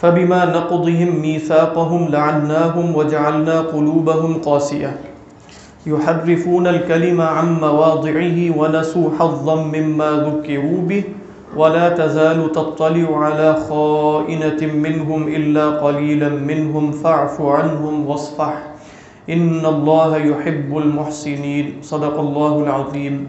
فبما نقضهم ميثاقهم لعناهم وجعلنا قلوبهم قاسية يحرفون الكلم عن مواضعه ونسوا حظا مما ذكروا به ولا تزال تطلع على خائنة منهم إلا قليلا منهم فاعف عنهم واصفح إن الله يحب المحسنين صدق الله العظيم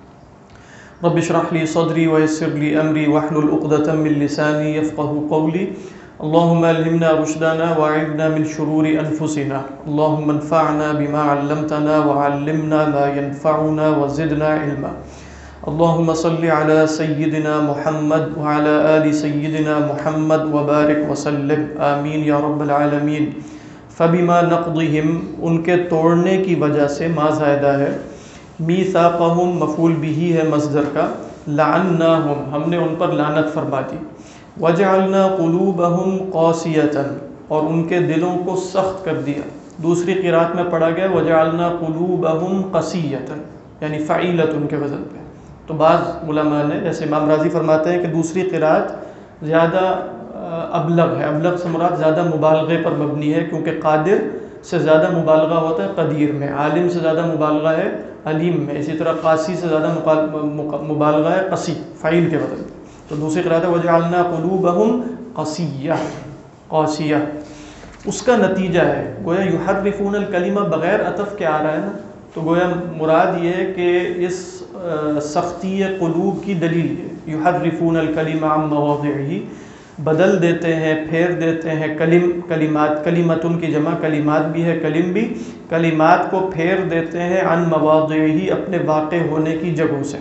رب اشرح لي صدري ويسر لي أمري واحلل عقدة من لساني يفقهوا قولي اللهم ألهمنا رشدنا وأعذنا من شرور أنفسنا اللهم انفعنا بما علمتنا وعلمنا ما ينفعنا وزدنا علما اللهم صل على سيدنا محمد وعلى آل سيدنا محمد وبارك وسلم آمین یا رب العالمین۔ فبما نقضهم ان کے توڑنے کی وجہ سے ما زائدہ ہے، میثاقہم مفعول بہ ہے مصدر کا، لعناہم ہم نے ان پر لعنت فرما دی، وجعلنا قلوبہم قاسیۃ اور ان کے دلوں کو سخت کر دیا۔ دوسری قرات میں پڑھا گیا وجعلنا قلوبہم قسیۃ یعنی فعیلۃ کے وزن پہ۔ تو بعض علماء نے جیسے امام راضی فرماتے ہیں کہ دوسری قرات زیادہ ابلغ ہے، ابلغ سے مراد زیادہ مبالغے پر مبنی ہے، کیونکہ قادر سے زیادہ مبالغہ ہوتا ہے قدیر میں، عالم سے زیادہ مبالغہ ہے علیم میں، اسی طرح قاسی سے زیادہ مبالغہ ہے قسی فعیل کے وزن پہ۔ تو دوسری قرات ہے وجعلنا قلوبہم قسیۃ قاسیہ، اس کا نتیجہ ہے گویا یحرفون الکلمہ بغیر عطف کے آ رہا ہے نا، تو گویا مراد یہ ہے کہ اس سختی قلوب کی دلیل ہے، یحرفون الکلمہ عن مواضعہ بدل دیتے ہیں، پھیر دیتے ہیں کلمات، کلمتن کی جمع کلمات بھی ہے، کلم بھی، کلمات کو پھیر دیتے ہیں عن مواضعہ اپنے واقع ہونے کی جگہوں سے۔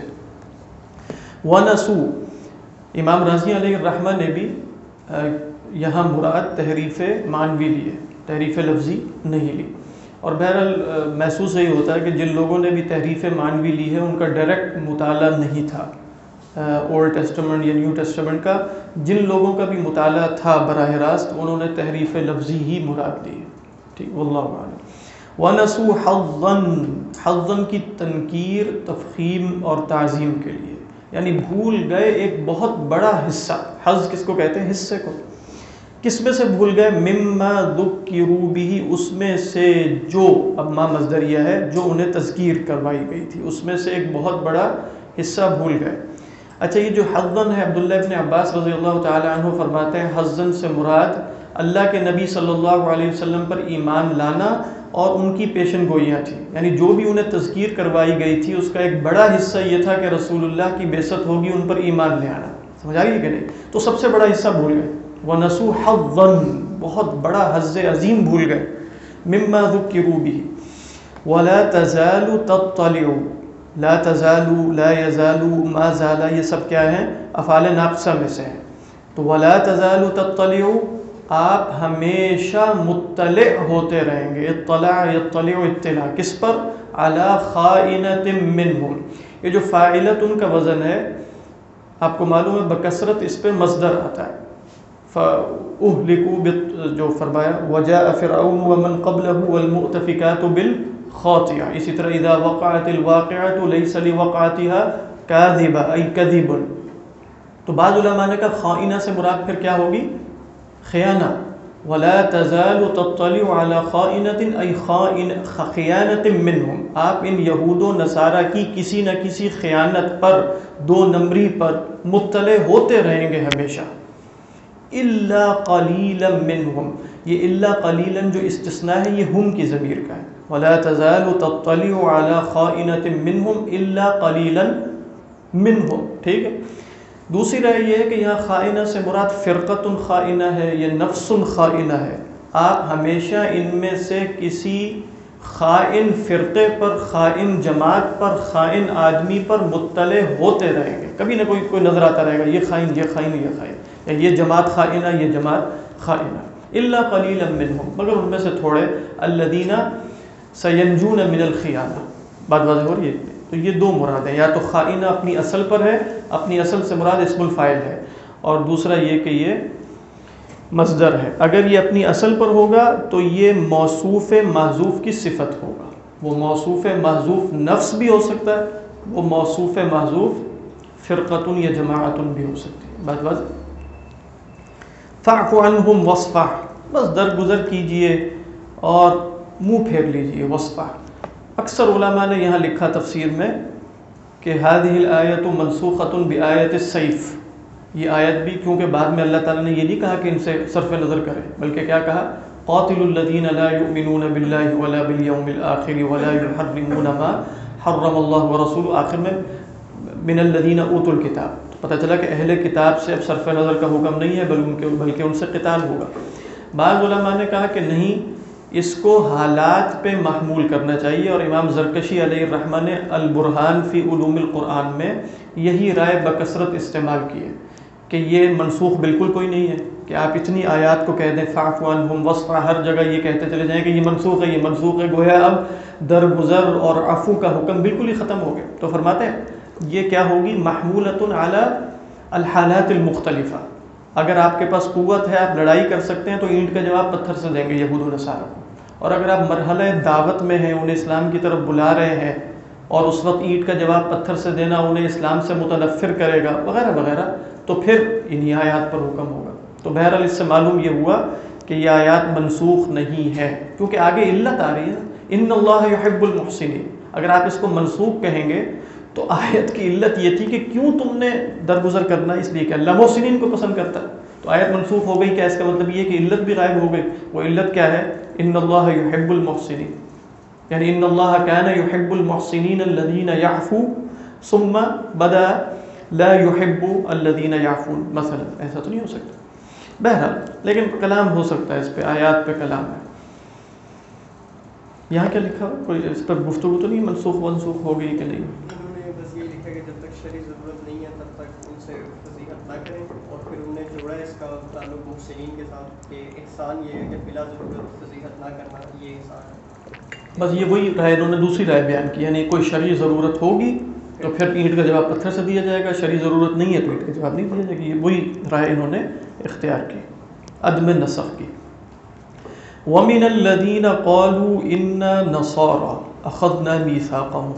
وَنَسُوا امام رازی علیہ الرحمہ نے بھی یہاں مراد تحریف معنوی لی ہے، تحریف لفظی نہیں لی، اور بہرحال محسوس یہی ہوتا ہے کہ جن لوگوں نے بھی تحریف معنوی لی ہے ان کا ڈائریکٹ مطالعہ نہیں تھا اولڈ ٹیسٹمنٹ یا نیو ٹیسٹمنٹ کا، جن لوگوں کا بھی مطالعہ تھا براہ راست انہوں نے تحریف لفظی ہی مراد لی ہے، ٹھیک واللہ اعلم۔ وَنَسُوا حَظًّا حَظًّا کی تنکیر تفخیم اور تعظیم کے لیے، یعنی بھول گئے ایک بہت بڑا حصہ، حظ کس کو کہتے ہیں؟ حصے کو۔ کس میں سے بھول گئے؟ مما ذکروا بہ اس میں سے جو، اب ما مصدریہ ہے، جو انہیں تذکیر کروائی گئی تھی اس میں سے ایک بہت بڑا حصہ بھول گئے۔ اچھا یہ جو حظًّا ہے عبداللہ ابن عباس رضی اللہ تعالی عنہ فرماتے ہیں حظًّا سے مراد اللہ کے نبی صلی اللہ علیہ وسلم پر ایمان لانا اور ان کی پیشن گوئیاں تھیں، یعنی جو بھی انہیں تذکیر کروائی گئی تھی اس کا ایک بڑا حصہ یہ تھا کہ رسول اللہ کی بعثت ہوگی، ان پر ایمان لے آنا، سمجھ آ رہی ہے کہ نہیں؟ تو سب سے بڑا حصہ بھول گئے۔ وَنَسُوا حَظًّا بہت بڑا حظ عظیم بھول گئے، مما ذکروا بہ وَلَا تَزَالُ تَطَّلِعُ لا تزالو، لا یزالو، ما زالا، یہ سب کیا ہیں؟ افعال ناقصہ میں سے ہیں۔ تو ولا تزالو تطلع آپ ہمیشہ مطلع ہوتے رہیں گے، اطلاع یطلع اطلاع کس پر؟ علی خائنۃ منہم، یہ جو فاعلۃ ان کا وزن ہے آپ کو معلوم ہے بکثرت اس پہ مصدر آتا ہے، فأہلکوا جو فرمایا وجاء فرعون ومن قبلہ والمؤتفکات بالخاطئہ، اسی طرح اذا وقعت الواقعۃ لیس لوقعتها کاذبہ ای کذب۔ تو بعض علماء نے کہا خائنہ سے مراد پھر کیا ہوگی؟ خیانہ، ولا تزال تطلع على خائنۃ ای خیانۃ منہم، آپ ان یہود و نصارہ کی کسی نہ کسی خیانت پر، دو نمبری پر مطلع ہوتے رہیں گے ہمیشہ۔ الا قلیلا منہم، یہ الا قلیلا جو استثناء ہے یہ ہم کی ضمیر کا ہے، ولا تزال تطلع على خائنۃ منہم الا قلیلا منہم، ٹھیک ہے۔ دوسری رائے یہ ہے کہ یہاں خائنہ سے مراد فرقۃ خائنہ ہے، یہ نفس خائنہ ہے، آپ ہمیشہ ان میں سے کسی خائن فرقے پر، خائن جماعت پر، خائن آدمی پر مطلع ہوتے رہیں گے، کبھی نہ کوئی نظر آتا رہے گا یہ خائن، یہ خائن، یہ خائن، یا یہ جماعت خائنہ، یہ جماعت خائنہ۔ الا قلیلا منہم، مگر ان میں سے تھوڑے، الذین سینجون من الخیانہ، بات واضح ہو رہی ہے؟ تو یہ دو مراد ہیں، یا تو خائنہ اپنی اصل پر ہے، اپنی اصل سے مراد اسم الفاعل ہے، اور دوسرا یہ کہ یہ مصدر ہے۔ اگر یہ اپنی اصل پر ہوگا تو یہ موصوف محذوف کی صفت ہوگا، وہ موصوف محذوف نفس بھی ہو سکتا ہے، وہ موصوف محذوف فرقتن یا جماعتن بھی ہو سکتی ہے، بات واضح۔ فاعف عنہم واصفح، بس درگزر کیجئے اور منہ پھیر لیجئے. واصفح، اکثر علماء نے یہاں لکھا تفسیر میں کہ هذه الآیت منسوخۃ بآیت السیف، یہ آیت بھی کیونکہ بعد میں اللہ تعالیٰ نے یہ نہیں کہا کہ ان سے صرف نظر کریں، بلکہ کیا کہا؟ قاتلوا الذین لا یؤمنون باللہ ولا بالیوم الآخر ولا یحرمون ما حرم اللہ ورسولہ، آخر میں من الذین اوتوا الکتاب. پتہ چلا کہ اہل کتاب سے اب صرف نظر کا حکم نہیں ہے بلکہ ان سے قتال ہوگا. بعض علماء نے کہا کہ نہیں، اس کو حالات پہ محمول کرنا چاہیے، اور امام زرکشی علیہ الرحمہ نے البرہان فی علوم القرآن میں یہی رائے بکثرت استعمال کی ہے کہ یہ منسوخ بالکل کوئی نہیں ہے کہ آپ اتنی آیات کو کہہ دیں فاعف عنہم واصفح، ہر جگہ یہ کہتے چلے جائیں کہ یہ منسوخ ہے، یہ منسوخ ہے، گویا اب درگزر اور عفو کا حکم بالکل ہی ختم ہو گیا. تو فرماتے ہیں یہ کیا ہوگی؟ محمولۃ علی الحالات المختلفہ. اگر آپ کے پاس قوت ہے، آپ لڑائی کر سکتے ہیں، تو اینٹ کا جواب پتھر سے دیں گے یہود و نصارہ کو. اور اگر آپ مرحلہ دعوت میں ہیں، انہیں اسلام کی طرف بلا رہے ہیں، اور اس وقت اینٹ کا جواب پتھر سے دینا انہیں اسلام سے متنفر کرے گا وغیرہ وغیرہ، تو پھر انہی آیات پر حکم ہوگا. تو بہرحال اس سے معلوم یہ ہوا کہ یہ آیات منسوخ نہیں ہے، کیونکہ آگے علت آ رہی ہے، ان اللہ یحب المحسنین. اگر آپ اس کو منسوخ کہیں گے تو آیت کی علت یہ تھی کہ کیوں تم نے درگزر کرنا، اس لیے کہ اللہ محسنین کو پسند کرتا ہے. تو آیت منسوخ ہو گئی، کیا اس کا مطلب یہ کہ علت بھی غائب ہو گئی؟ وہ علت کیا ہے؟ ان اللہ یحب المحسنین، یعنی ان اللہ کان یحب المحسنین الذین یعفو ثم بدا لا یحب الذین یعفون مثلا. ایسا تو نہیں ہو سکتا. بہرحال لیکن کلام ہو سکتا ہے اس پہ، آیات پہ کلام ہے. یہاں کیا لکھا ہے؟ کوئی اس پر گفتگو تو نہیں منسوخ ہو گئی کہ نہیں؟ انہوں نے بس یہ لکھا کہ جب تک شرعی ضرورت نہیں ہے تب تک ان سے فضیحت نہ کریں، اور پھر انہوں نے جوڑا اس کا تعلق محسنین کے ساتھ کہ احسان یہ ہے کہ بلا ضرورت فضیحت نہ کرنا یہ احسان ہے. بس یہ وہی رائے انہوں نے دوسری رائے بیان کی، یعنی کوئی شرعی ضرورت ہوگی تو پھر اینٹ کا جواب پتھر سے دیا جائے گا، شرعی ضرورت نہیں ہے تو اینٹ کا جواب نہیں دیا جائے گا. یہ وہی رائے انہوں نے اختیار کی، عدم نسخ کی. وَمِنَ الَّذِينَ قَالُوا إِنَّا نَصَارَى أَخَذْنَا مِيثَاقَهُمْ،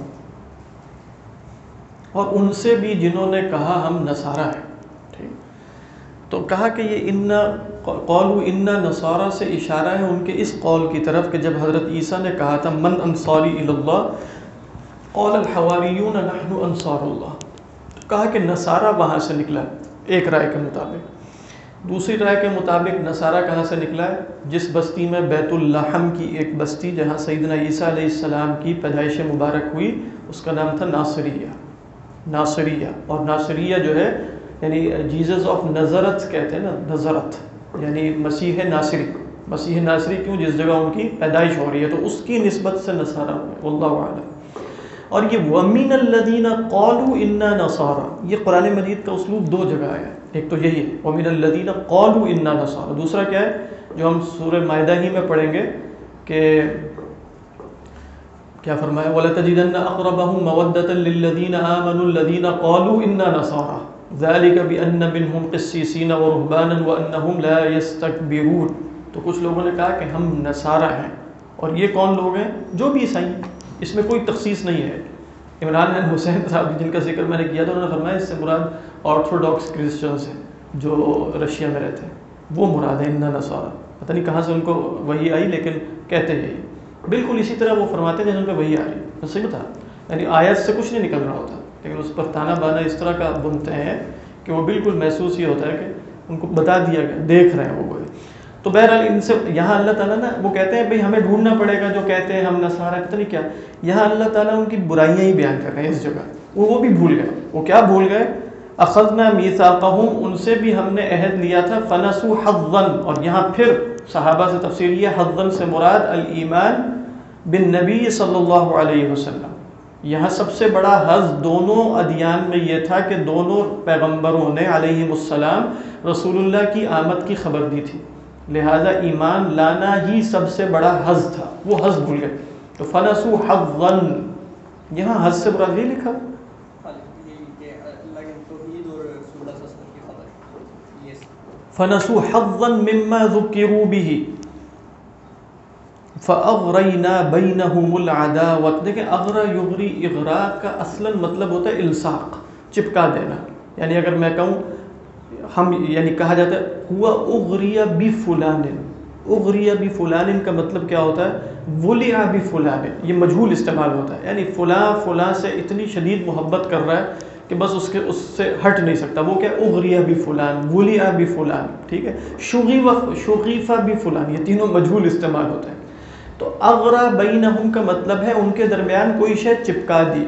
اور ان سے بھی جنہوں نے کہا ہم نصارہ ہیں. ٹھیک، تو کہا کہ یہ قالوا إِنَّا نَصَارَى سے اشارہ ہے ان کے اس قول کی طرف کہ جب حضرت عیسیٰ نے کہا تھا من انصاری الی اللہ قال الحواریون نحن انصار اللہ، تو کہا کہ نصارہ وہاں سے نکلا ایک رائے کے مطابق. دوسری رائے کے مطابق نصارہ کہاں سے نکلا ہے؟ جس بستی میں بیت اللحم کی ایک بستی جہاں سیدنا عیسیٰ علیہ السلام کی پیدائش مبارک ہوئی، اس کا نام تھا ناصریہ. اور ناصریہ جو ہے یعنی جیزس آف نظرت کہتے ہیں نا، نظرت یعنی مسیح ناصری کیوں؟ جس جگہ ان کی پیدائش ہو رہی ہے، تو اس کی نسبت سے نصارہ ہوئے، واللہ اعلم. اور یہ وَمِنَ الَّذِينَ قَالُوا إِنَّا نَصَارَى، یہ قرآن مجید کا اسلوب دو جگہ آیا ہے. ایک تو یہی ہے وَمِنَ الَّذِينَ قَالُوا إِنَّا نَصَارَى، دوسرا کیا ہے جو ہم سورہ مائدہ ہی میں پڑھیں گے کہ کیا فرمایا وَلَتَجِدَنَّ أَقْرَبَهُمْ مَوَدَّةً لِلَّذِينَ آمَنُوا الَّذِينَ قَالُوا إِنَّا نَصَارَى ذَلِكَ بِأَنَّ مِنْهُمْ قِسِّيسِينَ وَرُهْبَانًا وَأَنَّهُمْ لَا يَسْتَكْبِرُونَ. تو کچھ لوگوں نے کہا کہ ہم نصارہ ہیں، اور یہ کون لوگ ہیں؟ جو بھی عیسائی ہیں، اس میں کوئی تخصیص نہیں ہے. عمران بن حسین صاحب جن کا ذکر میں نے کیا تھا، انہوں نے فرمایا اس سے مراد آرتھوڈاکس کرسچنز ہیں جو رشیا میں رہتے ہیں، وہ مراد ہے اننا نصارى. پتہ نہیں کہاں سے ان کو وہی آئی، لیکن کہتے ہیں بالکل اسی طرح وہ فرماتے ہیں جن پہ وہی آ رہی ہے. صحیح تھا، یعنی آیت سے کچھ نہیں نکل رہا ہوتا، لیکن اس پر تانا بانا اس طرح کا بنتے ہیں کہ وہ بالکل محسوس یہ ہوتا ہے کہ ان کو بتا دیا گیا، دیکھ رہے ہیں وہ. تو بہرحال ان سے یہاں اللہ تعالیٰ نا وہ کہتے ہیں بھئی ہمیں ڈھونڈنا پڑے گا جو کہتے ہیں ہم نصارہ، پتہ نہیں کیا. یہاں اللہ تعالیٰ ان کی برائیاں ہی بیان کر رہے ہیں اس جگہ. وہ بھی بھول گئے. وہ کیا بھول گئے؟ اخذنا میثاقہم، ان سے بھی ہم نے عہد لیا تھا. فنسوا حظا، اور یہاں پھر صحابہ سے تفسیر یہ حظا سے مراد الایمان بالنبی صلی اللہ علیہ وسلم. یہاں سب سے بڑا حظ دونوں ادیان میں یہ تھا کہ دونوں پیغمبروں نے علیہم السلام رسول اللہ کی آمد کی خبر دی تھی، لہذا ایمان لانا ہی سب سے بڑا حظ تھا. وہ حظ بھول گئے. تو فنسوا حظا، یہاں حظ سے مراد یہ لکھا فنسوا حظا مما ذکروا به فاغرینا بینہم العداوۃ. دیکھیں اغرا یغری، اغراء کا اصلا مطلب ہوتا ہے الصاق، چپکا دینا. یعنی اگر میں کہوں ہم یعنی کہا جاتا ہے ہوا اغریہ بفلان، اغریہ بفلان کا مطلب کیا ہوتا ہے؟ ولع بفلان، یہ مجہول استعمال ہوتا ہے، یعنی فلاں فلاں سے اتنی شدید محبت کر رہا ہے کہ بس اس سے ہٹ نہیں سکتا، وہ کیا اغریہ بفلان، ولع بفلان، ٹھیک ہے، شغیف بفلان، یہ تینوں مجہول استعمال ہوتے ہیں۔ تو اغرا بینہم کا مطلب ہے ان کے درمیان کوئی شے چپکا دی،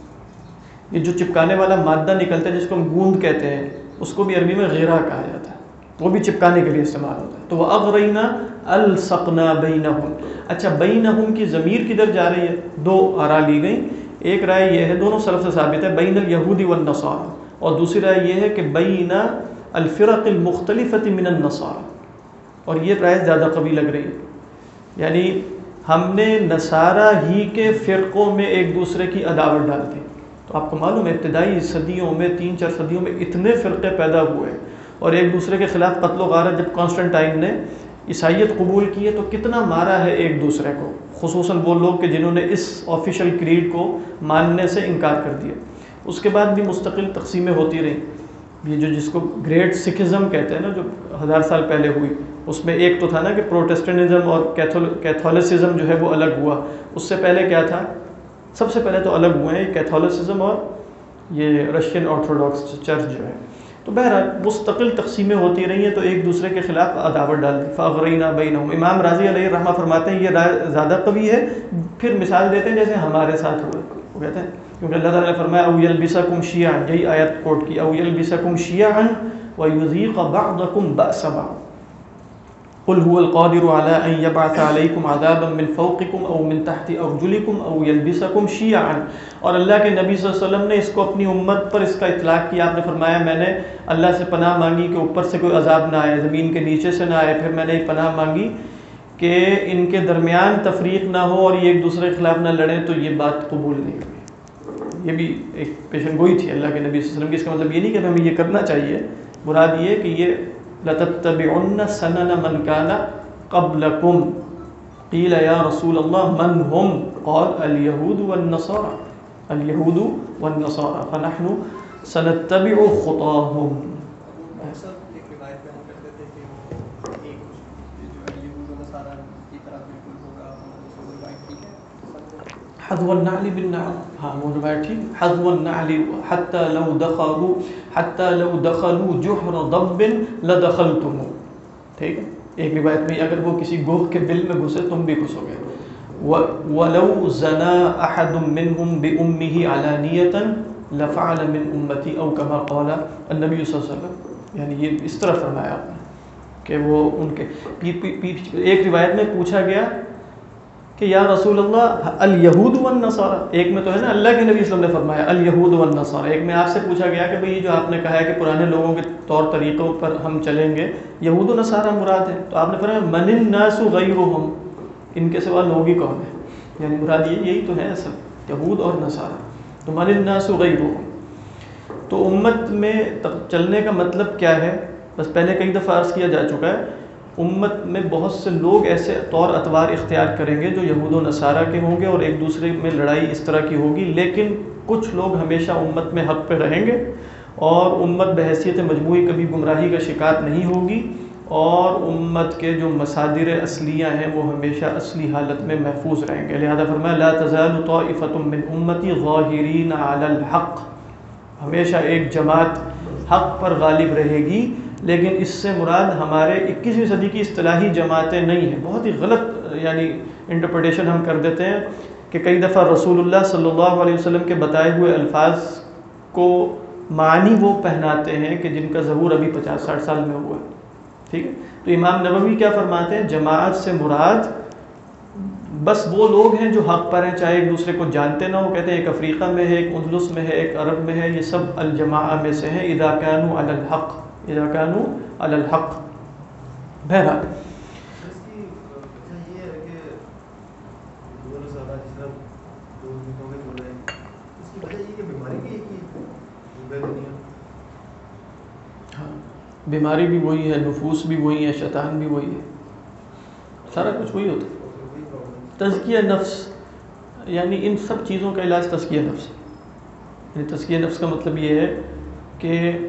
یہ جو چپکانے والا مادہ نکلتا ہے جس کو ہم گوند کہتے ہیں، اس کو بھی عربی میں غیرہ کہا جاتا ہے، وہ بھی چپکانے کے لیے استعمال ہوتا ہے۔ تو وہ اغرینا الصقنا بینہم، اچھا بینہم کی ضمیر کدھر جا رہی ہے؟ دو آراء لی گئی، ایک رائے یہ ہے، دونوں سلف سے ثابت ہے، بین الیہود والنصارى، اور دوسری رائے یہ ہے کہ بین الفرق المختلفۃ من النصارى، اور یہ رائے زیادہ قوی لگ رہی ہے، یعنی ہم نے نصارہ ہی کے فرقوں میں ایک دوسرے کی عداوت ڈال دی۔ تو آپ کو معلوم ہے ابتدائی صدیوں میں 3-4 صدیوں میں اتنے فرقے پیدا ہوئے اور ایک دوسرے کے خلاف قتل و غارت، جب کانسٹنٹائن نے عیسائیت قبول کی ہے تو کتنا مارا ہے ایک دوسرے کو، خصوصاً وہ لوگ کہ جنہوں نے اس آفیشیل کریڈ کو ماننے سے انکار کر دیا۔ اس کے بعد بھی مستقل تقسیمیں ہوتی رہیں، یہ جو جس کو گریٹ سکھزم کہتے ہیں نا، جو 1000 سال پہلے ہوئی، اس میں ایک تو تھا نا کہ پروٹسٹنٹزم اور کیتھولسزم جو ہے وہ الگ ہوا، اس سے پہلے کیا تھا؟ سب سے پہلے تو الگ ہوئے ہیں کیتھولسزم اور یہ رشین آرتھوڈاکس چرچ جو ہے۔ تو بہرحال مستقل تقسیمیں ہوتی رہی ہیں تو ایک دوسرے کے خلاف عداوت ڈال دی، فاغرینا بینہم۔ امام رازی علیہ الرحمہ فرماتے ہیں یہ رائے زیادہ قوی ہے، پھر مثال دیتے ہیں جیسے ہمارے ساتھ ہوئے، وہ کہتے ہیں کیونکہ اللہ تعالیٰ نے فرمایا او یلبسکم شیعا، یہی آیت کوٹ کی، او یلبسکم شیعا ویذیق بعضکم بأس بعض، قل هو القادر على ان يبعث عليكم عذابا من فوقكم او من تحت ارجلكم او يلبسكم شيعا۔ اور اللہ کے نبی صلی اللہ علیہ وسلم نے اس کو اپنی امت پر اس کا اطلاق کیا، آپ نے فرمایا میں نے اللہ سے پناہ مانگی کہ اوپر سے کوئی عذاب نہ آئے، زمین کے نیچے سے نہ آئے، پھر میں نے پناہ مانگی کہ ان کے درمیان تفریق نہ ہو اور یہ ایک دوسرے کے خلاف نہ لڑیں، تو یہ بات قبول نہیں ہوئی۔ یہ بھی ایک پیشن گوئی تھی اللہ کے نبی صلی اللہ علیہ وسلم کی۔ اس کا مطلب یہ نہیں کہ ہمیں یہ کرنا چاہیے، مراد یہ کہ یہ لَتَتَّبِعُنَّ سَنَنَ مَنْ كَانَ قَبْلَكُمْ قِيلَ يَا رَسُولَ اللَّهِ مَنْ هُمْ قَالَ الْيَهُودُ وَالنَّصَارَى الْيَهُودُ وَالنَّصَارَى فَنَحْنُ سَنَتَّبِعُ خُطَاهُمْ۔ ایک روایت میں ہم کرتے تھے کہ وہ ایک جو یہود و نصارہ کی طرح بالکل ہوگا، وہ روایت ٹھیک ہے؟ حذو النعل بالنعل، ہاں وہ روایت ٹھیک، حذو النعل حتى لو دخلوا جحر ضب لدخلتم، ٹھیک ہے۔ ایک روایت میں اگر وہ کسی گوہ کے بل میں گھسے تم بھی گھسو گے، وَلَوْ زَنَا أَحَدٌ مِّنْهُمْ بِأُمِّهِ عَلَانِيَةً لَفَعَلَ مِنْ أُمَّتِي أَوْ كَمَا قَالَ النبی صلی اللہ علیہ وسلم، یعنی یہ اس طرح فرمایا آپ نے کہ وہ ان کے ایک روایت میں پوچھا گیا کہ یا رسول اللہ الیہود والنصارى، ایک میں تو ہے نا اللہ کے نبی صلی اللہ علیہ وسلم نے فرمایا الیہود والنصارى، ایک میں آپ سے پوچھا گیا کہ بھئی یہ جو آپ نے کہا ہے کہ پرانے لوگوں کے طور طریقوں پر ہم چلیں گے، یہود و نصارہ مراد ہے، تو آپ نے فرمایا من الناس غیرہم، ان کے سوا لوگ ہی کون ہیں، یعنی مراد یہی تو ہے اصل یہود اور نصارہ، تو من الناس غیرہم۔ تو امت میں چلنے کا مطلب کیا ہے؟ بس پہلے کئی دفعہ عرض کیا جا چکا ہے، امت میں بہت سے لوگ ایسے طور اطوار اختیار کریں گے جو یہود و نصارہ کے ہوں گے اور ایک دوسرے میں لڑائی اس طرح کی ہوگی، لیکن کچھ لوگ ہمیشہ امت میں حق پہ رہیں گے اور امت بحیثیت مجموعی کبھی گمراہی کا شکار نہیں ہوگی، اور امت کے جو مصادر اصلیہ ہیں وہ ہمیشہ اصلی حالت میں محفوظ رہیں گے۔ لہذا فرمایا لا تزال طائفۃ من امتی ظاہرین علی الحق، ہمیشہ ایک جماعت حق پر غالب رہے گی، لیکن اس سے مراد ہمارے 21ویں صدی کی اصطلاحی جماعتیں نہیں ہیں۔ بہت ہی غلط یعنی انٹرپریٹیشن ہم کر دیتے ہیں کہ کئی دفعہ رسول اللہ صلی اللہ علیہ وسلم کے بتائے ہوئے الفاظ کو معنی وہ پہناتے ہیں کہ جن کا ظہور ابھی 50-60 سال میں ہوا ہے، ٹھیک ہے۔ تو امام نووی کیا فرماتے ہیں؟ جماعت سے مراد بس وہ لوگ ہیں جو حق پر ہیں، چاہے ایک دوسرے کو جانتے نہ ہو، کہتے ہیں ایک افریقہ میں ہے، ایک اندلس میں ہے، ایک عرب میں ہے، یہ سب الجماعہ میں سے ہیں، اذا كانوا علی الحق، اذا كانوا علی الحق۔ بہرحال ہاں بیماری بھی وہی ہے، نفوس بھی وہی ہے، شیطان بھی وہی ہے، سارا کچھ وہی ہوتا ہے۔ تزکیہ نفس یعنی ان سب چیزوں کا علاج تزکیہ نفس ہے، یعنی تزکیہ نفس کا مطلب یہ ہے کہ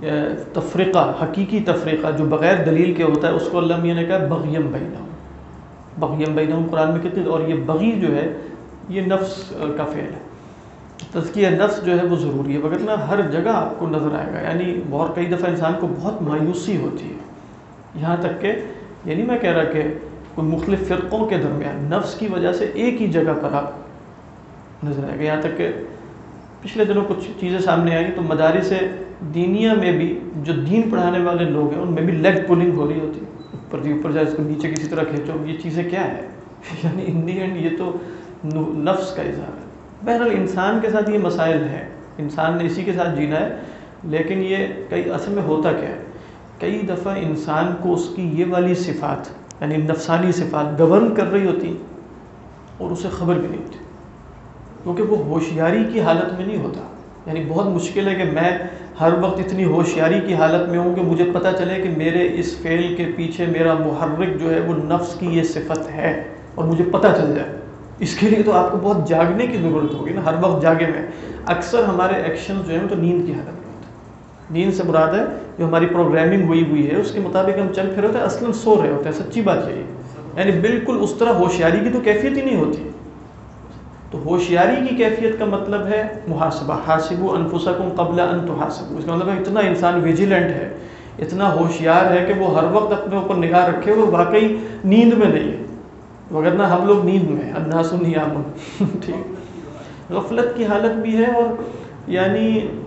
تفریقہ، حقیقی تفریقہ جو بغیر دلیل کے ہوتا ہے، اس کو اللہ میاں نے کہا بغیم بینہم، بغیم بینہم قرآن میں کتنے، اور یہ بغی جو ہے یہ نفس کا فعل ہے. تزکیہ نفس جو ہے وہ ضروری ہے، وگرنہ ہر جگہ آپ کو نظر آئے گا. یعنی بہت کئی دفعہ انسان کو بہت مایوسی ہوتی ہے، یہاں تک کہ یعنی میں کہہ رہا کہ کوئی مختلف فرقوں کے درمیان نفس کی وجہ سے ایک ہی جگہ پر آپ نظر آئے گا. یہاں تک کہ پچھلے دنوں کچھ چیزیں سامنے آئیں تو مدارس دینیہ میں بھی جو دین پڑھانے والے لوگ ہیں ان میں بھی لیگ پولنگ ہو رہی ہوتی ہے، اوپر جی اوپر جائے اس کو نیچے کسی طرح کھینچو. یہ چیزیں کیا ہے؟ یعنی ان دی اینڈ یہ تو نفس کا اظہار ہے. بہرحال انسان کے ساتھ یہ مسائل ہیں، انسان نے اسی کے ساتھ جینا ہے. لیکن یہ کئی اصل میں ہوتا کیا ہے، کئی دفعہ انسان کو اس کی یہ والی صفات یعنی نفسانی صفات گورن کر رہی ہوتی اور اسے خبر بھی نہیں ہوتی، کیونکہ وہ ہوشیاری کی حالت میں نہیں ہوتا. یعنی بہت مشکل ہے کہ میں ہر وقت اتنی ہوشیاری کی حالت میں ہوں کہ مجھے پتہ چلے کہ میرے اس فعل کے پیچھے میرا محرک جو ہے وہ نفس کی یہ صفت ہے اور مجھے پتہ چل جائے. اس کے لیے تو آپ کو بہت جاگنے کی ضرورت ہوگی نا، ہر وقت جاگے میں. اکثر ہمارے ایکشن جو ہیں تو نیند کی حالت میں ہوتے ہیں. نیند سے مراد ہے جو ہماری پروگرامنگ ہوئی ہے اس کے مطابق ہم چل پھر ہوتے ہیں، اصلاً سو رہے ہوتے ہیں. سچی بات یہی ہے، یعنی بالکل اس طرح ہوشیاری کی تو کیفیت ہی نہیں ہوتی. تو ہوشیاری کی کیفیت کا مطلب ہے محاسبہ، حاسبوا انفسکم قبل ان تحاسبوا. اس کا مطلب ہے اتنا انسان ویجیلنٹ ہے، اتنا ہوشیار ہے کہ وہ ہر وقت اپنے اوپر نگاہ رکھے اور واقعی نیند میں نہیں ہے. وگرنہ ہم لوگ نیند میں ہیں، الناس نیام. ٹھیک، غفلت کی حالت بھی ہے. اور یعنی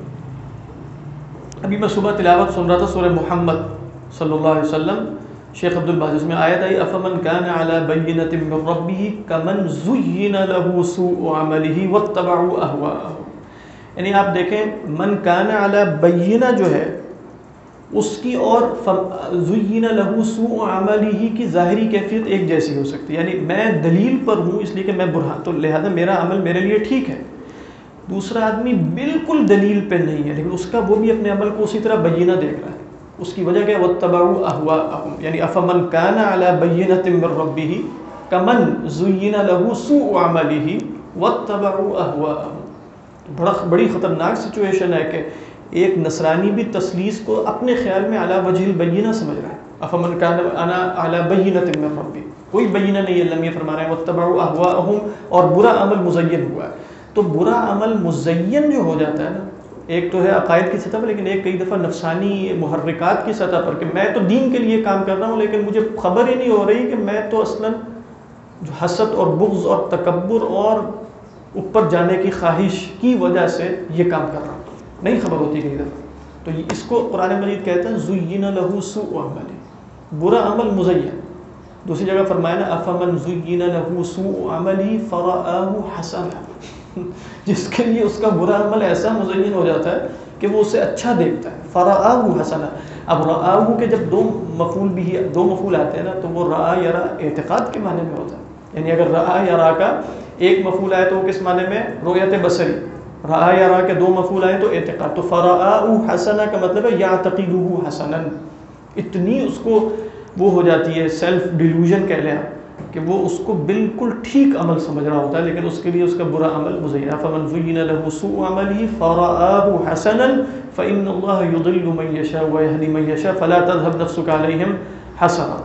ابھی میں صبح تلاوت سن رہا تھا سورہ محمد صلی اللہ علیہ وسلم، شیخ عبد الباز میں آیت آئی افمن کان علی بینۃ من ربہ کمن زین له سوء عملہ واتبعوا اہواءہم. یعنی آپ دیکھیں من کان علی بینہ جو ہے اس کی اور زین له سوء عملہ کی ظاہری کیفیت ایک جیسی ہو سکتی ہے. یعنی میں دلیل پر ہوں اس لیے کہ میں برہان، تو لہذا میرا عمل میرے لیے ٹھیک ہے. دوسرا آدمی بالکل دلیل پہ نہیں ہے لیکن اس کا وہ بھی اپنے عمل کو اسی طرح بینہ دیکھ رہا ہے. اس کی وجہ کیا؟ واتبعوا اہواءہم. یعنی افمن کان علی بینۃ من ربہ کمن زین له سوء عملہ واتبعوا اہواءہم. بڑی خطرناک سچویشن ہے کہ ایک نصرانی بھی تثلیث کو اپنے خیال میں علی وجہ البینہ سمجھ رہا ہے. افمن کان انا علی بینۃ من ربی، کوئی بینہ نہیں ہے. اللہ یہ فرما رہے ہیں واتبعوا اہواءہم، اور برا عمل مزین ہوا ہے. تو برا عمل مزین جو ہو جاتا ہے نا، ایک تو ہے عقائد کی سطح پر، لیکن ایک کئی دفعہ نفسانی محرکات کی سطح پر کہ میں تو دین کے لیے کام کر رہا ہوں لیکن مجھے خبر ہی نہیں ہو رہی کہ میں تو اصلاً جو حسد اور بغض اور تکبر اور اوپر جانے کی خواہش کی وجہ سے یہ کام کر رہا ہوں، نہیں خبر ہوتی کئی دفعہ. تو اس کو قرآن مجید کہتا ہے زین له سوء عمل، برا عمل مزین. دوسری جگہ فرمایا نا افمن زین له سوء عملی فرآہ حسنا، جس کے لیے اس کا برا عمل ایسا مزین ہو جاتا ہے کہ وہ اسے اچھا دیکھتا ہے. فرآہ حسنا. اب رآہ کے جب دو مفعول آتے ہیں نا تو وہ رآ یرا اعتقاد کے معنی میں ہوتا ہے. یعنی اگر رآ یرا کا ایک مفعول آئے تو وہ کس معنی میں؟ رؤیت بصری. رآ یرا کے دو مفعول آئے تو اعتقاد. تو فرآہ حسنا کا مطلب ہے یعتقدہ حسنا. اتنی اس کو وہ ہو جاتی ہے سیلف ڈیلوژن کہہ لیں کہ وہ اس کو بالکل ٹھیک عمل سمجھ رہا ہوتا ہے لیکن اس کے لیے اس کا برا عمل مزین. فمن زین له سوء عمله فرآه حسنا فإن الله يضل من يشاء ويهدي من يشاء فلا تذهب نفسك عليهم حسرا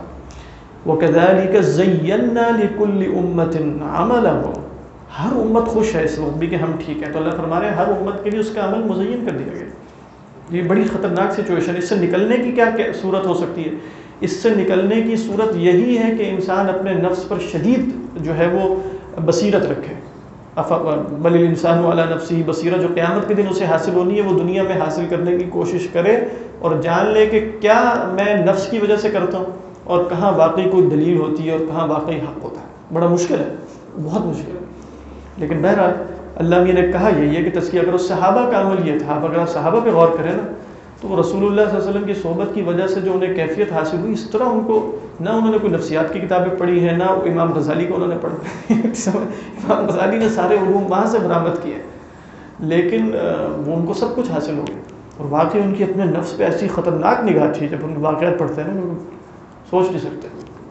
وكذلك زينا لكل أمة عملهم. ہر امت خوش ہے اس وقت بھی کہ ہم ٹھیک ہیں، تو اللہ فرما رہے ہیں ہر امت کے لیے اس کا عمل مزین کر دیا گیا. یہ بڑی خطرناک سچویشن. اس سے نکلنے کی کیا صورت ہو سکتی ہے؟ اس سے نکلنے کی صورت یہی ہے کہ انسان اپنے نفس پر شدید جو ہے وہ بصیرت رکھے. بل الانسان علی نفسہ بصیرہ، جو قیامت کے دن اسے حاصل ہونی ہے وہ دنیا میں حاصل کرنے کی کوشش کرے اور جان لے کہ کیا میں نفس کی وجہ سے کرتا ہوں اور کہاں واقعی کوئی دلیل ہوتی ہے اور کہاں واقعی حق ہوتا ہے. بڑا مشکل ہے، بہت مشکل ہے. لیکن بہرحال اللہ نے کہا یہی ہے کہ تزکیہ. اگر اس صحابہ کا عمل یہ تھا، اگر آپ صحابہ پہ غور کریں نا تو رسول اللہ صلی اللہ علیہ وسلم کی صحبت کی وجہ سے جو انہیں کیفیت حاصل ہوئی، اس طرح ان کو نہ انہوں نے کوئی نفسیات کی کتابیں پڑھی ہیں نہ امام غزالی کو انہوں نے پڑھا. امام غزالی نے سارے علوم وہاں سے برآمد کیے لیکن وہ ان کو سب کچھ حاصل ہو گیا. اور واقعی ان کی اپنے نفس پہ ایسی خطرناک نگاہ تھی، جب ان کے واقعات پڑھتے ہیں نا سوچ نہیں سکتے.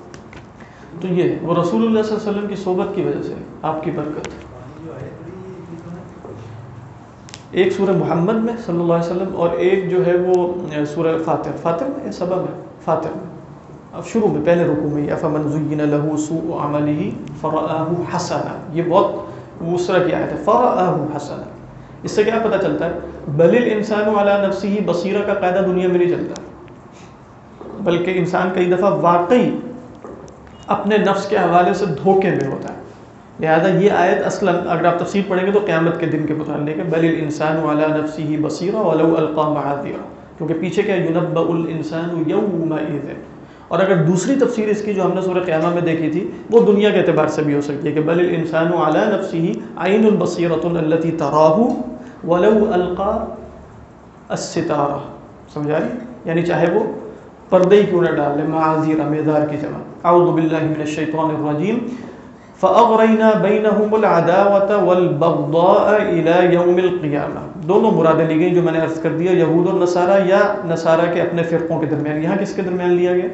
تو یہ وہ رسول اللہ صلی اللہ علیہ وسلم کی صحبت کی وجہ سے آپ کی برکت. ایک سورہ محمد میں صلی اللہ علیہ وسلم اور ایک جو ہے وہ سورہ فاطر میں یا سبا میں، فاطر میں، اب شروع میں پہلے رکوع میں، افمن زین له سوء عمله فرآه حسنا، یہ بہت دوسرا کی آیت ہے، فرآه حسنا۔ اس سے کیا پتہ چلتا ہے؟ بل الانسان علی نفسه بصیرہ کا قاعدہ دنیا میں نہیں چلتا، بلکہ انسان کئی دفعہ واقعی اپنے نفس کے حوالے سے دھوکے میں ہوتا ہے۔ لہذا یہ آیت اصلا اگر آپ تفسیر پڑھیں گے تو قیامت کے دن کے متعلق ہے، بل الانسان علی نفسه بصیرہ ولو القى معاذیرہ، کیونکہ پیچھے کیا ينبأ الانسان یومئذ، اور اگر دوسری تفسیر اس کی جو ہم نے سورہ قیامہ میں دیکھی تھی وہ دنیا کے اعتبار سے بھی ہو سکتی ہے کہ بل الانسان علی نفسه عین البصیرۃ التي تراہ ولو القى الستارہ، سمجھا رہی؟ یعنی چاہے وہ پردے ہی کیوں نہ ڈال لے، معاذیرہ میدار کی جمع۔ اعوذ باللہ من الشیطان الرجیم فَأَغْرَيْنَا بَيْنَهُمُ الْعَدَاوَةَ وَالْبَغْضَاءَ إِلَى يَوْمِ الْقِيَامَةِ، دونوں مرادیں لی گئیں جو میں نے عرض کر دیا، یہود اور نصارہ یا نصارہ کے اپنے فرقوں کے درمیان۔ یہاں کس کے درمیان لیا گیا؟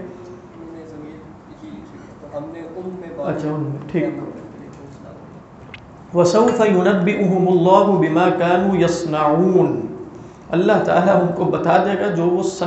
اچھا ان میں، ٹھیک۔ وَسَوْفَ يُنَبِّئُهُمُ اللَّهُ بِمَا كَانُوا يَصْنَعُونَ، اللہ تعالیٰ ان کو بتا دے گا جو وہ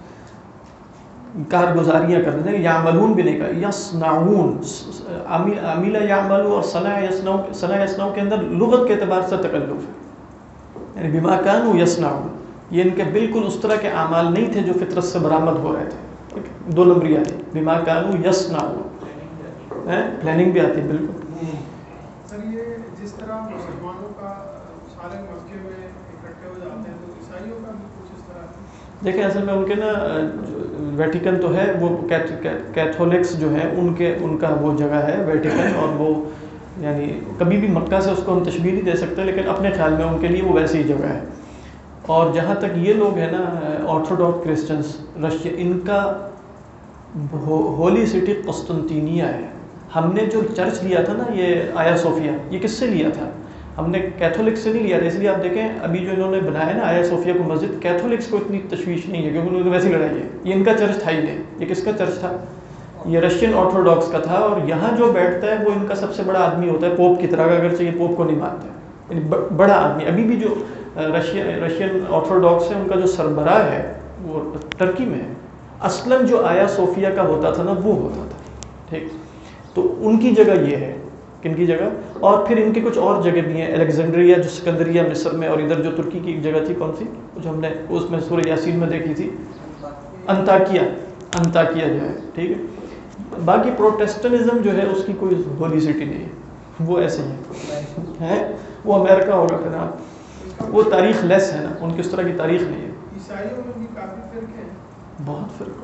کارگزاریاں کرتے ہیں، یعملون بھی نہیں کہا، یصنعون، عمل یعمل اور صنع یصنع کے اندر لغت کے اعتبار سے تکلف ہے، یعنی بما کانوا یصنعون، یہ ان کے بالکل اس طرح کے اعمال نہیں تھے جو فطرت سے برآمد ہو رہے تھے، دو نمبری آتی، بما کانوا یصنعون، پلاننگ بھی آتی ہے بالکل۔ سر یہ جس طرح مسلمانوں کا سارے مسجد میں اکٹھے ہو جاتے ہیں تو عیسائیوں کا بھی کچھ اس طرح؟ دیکھیں اصل میں ان کے نا ویٹیکن تو ہے، وہ کیتھولکس جو ہیں ان کا وہ جگہ ہے ویٹیکن، اور وہ یعنی کبھی بھی مکہ سے اس کو ہم تشبیہ نہیں دے سکتے، لیکن اپنے خیال میں ان کے لیے وہ ویسی ہی جگہ ہے۔ اور جہاں تک یہ لوگ ہیں نا آرتھوڈاکس کرسچنس رشیا، ان کا ہولی سٹی قسطنطینیہ ہے۔ ہم نے جو چرچ لیا تھا نا یہ آیا صوفیہ، یہ کس سے لیا تھا؟ ہم نے کیتھولک سے نہیں لیا تھا، اس لیے آپ دیکھیں ابھی جو انہوں نے بنایا نا آیا صوفیہ کو مسجد، کیتھولکس کو اتنی تشویش نہیں ہے کیونکہ انہوں نے ویسی لڑائی ہے، یہ ان کا چرچ تھا ہی نہیں۔ یہ کس کا چرچ تھا؟ یہ رشین آرتھوڈاکس کا تھا، اور یہاں جو بیٹھتا ہے وہ ان کا سب سے بڑا آدمی ہوتا ہے، پوپ کی طرح، اگرچہ یہ پوپ کو نہیں مانتے، یعنی بڑا آدمی۔ ابھی بھی جو رشین آرتھوڈاکس ہے ان کا جو سربراہ ہے وہ ترکی میں ہے، اصلاً جو آیا صوفیہ کا ہوتا تھا نا وہ ہوتا تھا، ٹھیک۔ تو ان کی جگہ یہ ہے، کن کی جگہ؟ اور پھر ان کی کچھ اور جگہ بھی ہیں، الیگزینڈریا جو سکندریہ مصر میں، اور ادھر جو ترکی کی ایک جگہ تھی کون سی جو ہم نے اس میں سورہ یاسین میں دیکھی تھی، انطاکیہ جو ہے، ٹھیک ہے۔ باقی پروٹیسٹنزم جو ہے اس کی کوئی ہولی سٹی نہیں ہے، وہ ایسے ہی ہے، وہ امریکہ ہوگا پھر، ہاں وہ تاریخ لیس ہے نا، ان کی اس طرح کی تاریخ نہیں ہے۔ عیسائیوں میں بھی کافی فرقے ہیں، بہت فرق۔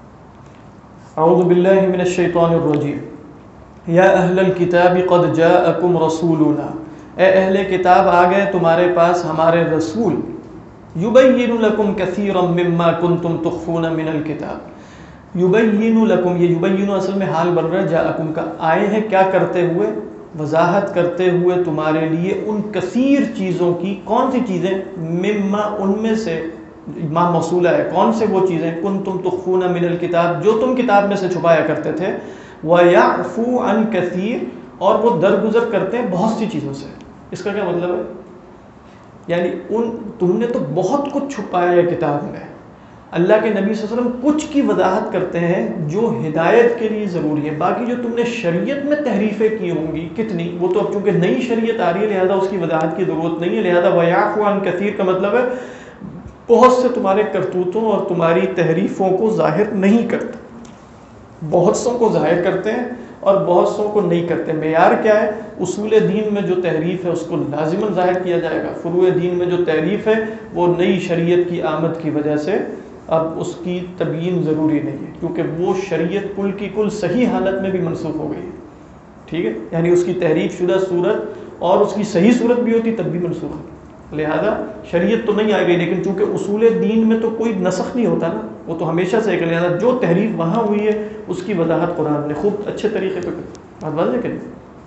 اعوذ باللہ من الشیطان الرجیم یا اہل الکتاب قد جاءکم رسولنا، اے اہل کتاب آ گئے تمہارے پاس ہمارے رسول، یبین لکم کثیرا مما کنتم تخفون من الکتاب، یبین لکم، یہ یبین اصل میں حال بن رہا ہے جاءکم کا، آئے ہیں کیا کرتے ہوئے؟ وضاحت کرتے ہوئے تمہارے لیے ان کثیر چیزوں کی، کون سی چیزیں؟ مما، ان میں سے، ما موصولہ ہے، کون سے وہ چیزیں؟ کنتم تخفون من الکتاب، جو تم کتاب میں سے چھپایا کرتے تھے، وَيَعْفُو عَنْ كَثِيرٍ، اور وہ درگزر کرتے ہیں بہت سی چیزوں سے۔ اس کا کیا مطلب ہے؟ یعنی تم نے تو بہت کچھ چھپایا ہے کتاب میں، اللہ کے نبی صلی اللہ علیہ وسلم کچھ کی وضاحت کرتے ہیں جو ہدایت کے لیے ضروری ہے، باقی جو تم نے شریعت میں تحریفیں کی ہوں گی کتنی، وہ تو اب چونکہ نئی شریعت آ رہی ہے لہذا اس کی وضاحت کی ضرورت نہیں ہے، لہذا وَيَعْفُو عَنْ كَثِيرٍ کا مطلب ہے بہت سے تمہارے کرتوتوں اور تمہاری تحریفوں کو ظاہر نہیں کرتے، بہت سوں کو ظاہر کرتے ہیں اور بہت سوں کو نہیں کرتے۔ معیار کیا ہے؟ اصول دین میں جو تحریف ہے اس کو لازماً ظاہر کیا جائے گا، فروع دین میں جو تحریف ہے وہ نئی شریعت کی آمد کی وجہ سے اب اس کی تبیین ضروری نہیں ہے، کیونکہ وہ شریعت کل کی کل صحیح حالت میں بھی منسوخ ہو گئی ہے، ٹھیک ہے، یعنی اس کی تحریف شدہ صورت اور اس کی صحیح صورت بھی ہوتی تب بھی منسوخ ہے، لہذا شریعت تو نہیں آ گئی، لیکن چونکہ اصول دین میں تو کوئی نسخ نہیں ہوتا نا، وہ تو ہمیشہ سے ایک، لہذا جو تحریف وہاں ہوئی ہے اس کی وضاحت قرآن نے خوب اچھے طریقے پہ بات واضح کری۔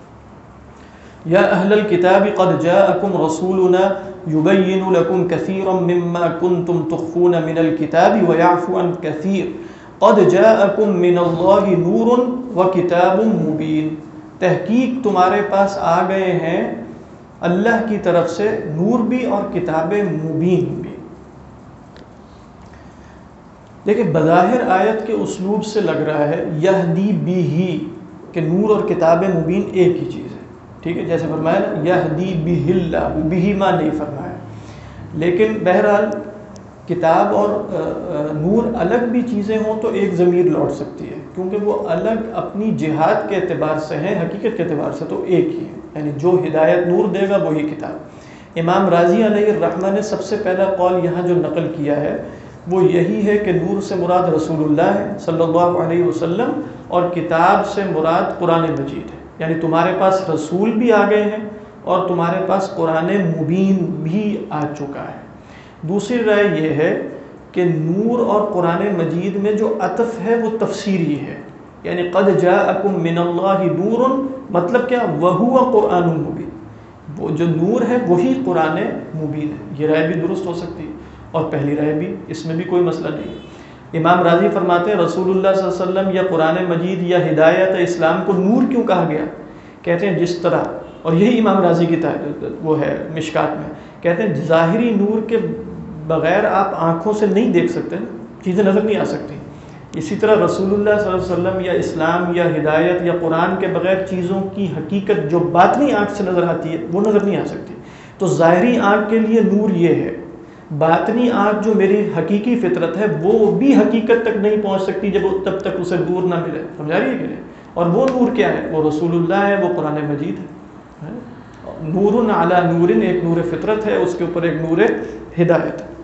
یا اہل الکتاب قد جاءکم رسولنا یبین لکم کثیرا مما کنتم تخفون من الکتاب ویعفو عن کثیر قد جاءکم من اللہ نور وکتاب مبین، تحقیق تمہارے پاس آ گئے ہیں اللہ کی طرف سے نور بھی اور کتاب مبین بھی۔ دیکھیں بظاہر آیت کے اسلوب سے لگ رہا ہے یہدی بہ کہ نور اور کتاب مبین ایک ہی چیز ہے، ٹھیک ہے، جیسے فرمایا یہدی بہ اللہ، بہ ما نہیں فرمایا، لیکن بہرحال کتاب اور نور الگ بھی چیزیں ہوں تو ایک ضمیر لوٹ سکتی ہے، کیونکہ وہ الگ اپنی جہاد کے اعتبار سے ہیں، حقیقت کے اعتبار سے تو ایک ہی ہے، یعنی جو ہدایت نور دے گا وہی کتاب۔ امام راضی علیہ الرحمہ نے سب سے پہلا قول یہاں جو نقل کیا ہے وہ یہی ہے کہ نور سے مراد رسول اللہ ہے صلی اللہ علیہ وسلم، اور کتاب سے مراد قرآن مجید ہے، یعنی تمہارے پاس رسول بھی آ گئے ہیں اور تمہارے پاس قرآن مبین بھی آ چکا ہے۔ دوسری رائے یہ ہے کہ نور اور قرآن مجید میں جو عطف ہے وہ تفسیری ہے، یعنی قد جاءکم من اللہ نور، مطلب کیا، وہو قرآن مبین، وہ جو نور ہے وہی قرآن مبین ہے۔ یہ رائے بھی درست ہو سکتی ہے اور پہلی رائے بھی، اس میں بھی کوئی مسئلہ نہیں ہے۔ امام راضی فرماتے ہیں رسول اللہ صلی اللہ علیہ وسلم یا قرآن مجید یا ہدایت اسلام کو نور کیوں کہا گیا؟ کہتے ہیں جس طرح، اور یہی امام راضی کی وہ ہے مشکات میں، کہتے ہیں ظاہری نور کے بغیر آپ آنکھوں سے نہیں دیکھ سکتے، چیزیں نظر نہیں آ سکتی، اسی طرح رسول اللہ صلی اللہ علیہ وسلم یا اسلام یا ہدایت یا قرآن کے بغیر چیزوں کی حقیقت جو باطنی آنکھ سے نظر آتی ہے وہ نظر نہیں آ سکتی۔ تو ظاہری آنکھ کے لیے نور یہ ہے، باطنی آنکھ جو میری حقیقی فطرت ہے وہ بھی حقیقت تک نہیں پہنچ سکتی تب تک اسے نور نہ ملے، سمجھا رہی ہے کہ نہیں؟ اور وہ نور کیا ہے؟ وہ رسول اللہ ہے، وہ قرآن مجید ہے۔ نور علی نور، ایک نور فطرت ہے، اس کے اوپر ایک نور ہدایت ہے۔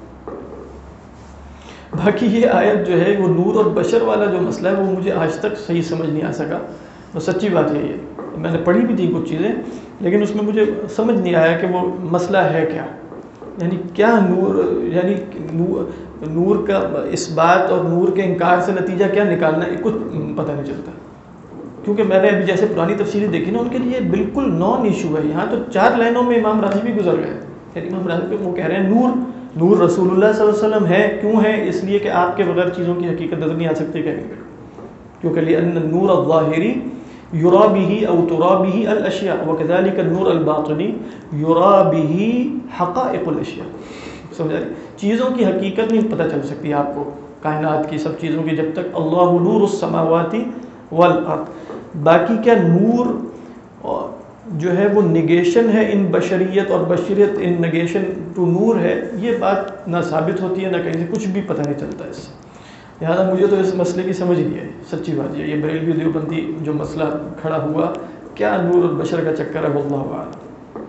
باقی یہ آیت جو ہے وہ نور اور بشر والا جو مسئلہ ہے وہ مجھے آج تک صحیح سمجھ نہیں آ سکا، اور سچی بات یہی ہے، میں نے پڑھی بھی تھی کچھ چیزیں لیکن اس میں مجھے سمجھ نہیں آیا کہ وہ مسئلہ ہے کیا، یعنی کیا نور، یعنی نور کا اس بات اور نور کے انکار سے نتیجہ کیا نکالنا ہے، کچھ پتہ نہیں چلتا، کیونکہ میں نے ابھی جیسے پرانی تفسیریں دیکھی نا ان کے لیے بالکل نان ایشو ہے، یہاں تو 4 لائنوں میں امام راضی بھی گزر گئے، یعنی امام راضی پہ وہ کہہ رہے ہیں نور رسول اللہ صلی اللہ علیہ وسلم ہے، کیوں ہے؟ اس لیے کہ آپ کے بغیر چیزوں کی حقیقت نظر نہیں آ سکتی، کہیں گے کیونکہ لأن النور الظاہری یرا به او ترا به الاشیاء وکذلک النور الباطنی یرا به حقائق الاشیاء، سمجھا؟ چیزوں کی حقیقت نہیں پتہ چل سکتی آپ کو، کائنات کی سب چیزوں کی، جب تک اللہ نور السماوات والارض۔ باقی کیا نور جو ہے وہ نگیشن ہے ان بشریت، اور بشریت ان نگیشن ٹو نور ہے، یہ بات نہ ثابت ہوتی ہے نہ کہیں سے کچھ بھی پتہ نہیں چلتا اس سے، لہٰذا مجھے تو اس مسئلے کی سمجھ نہیں آئی، سچی بات یہ بریلوی دیوبندی جو مسئلہ کھڑا ہوا، کیا نور اور بشر کا چکر ہے، واللہ اعلم۔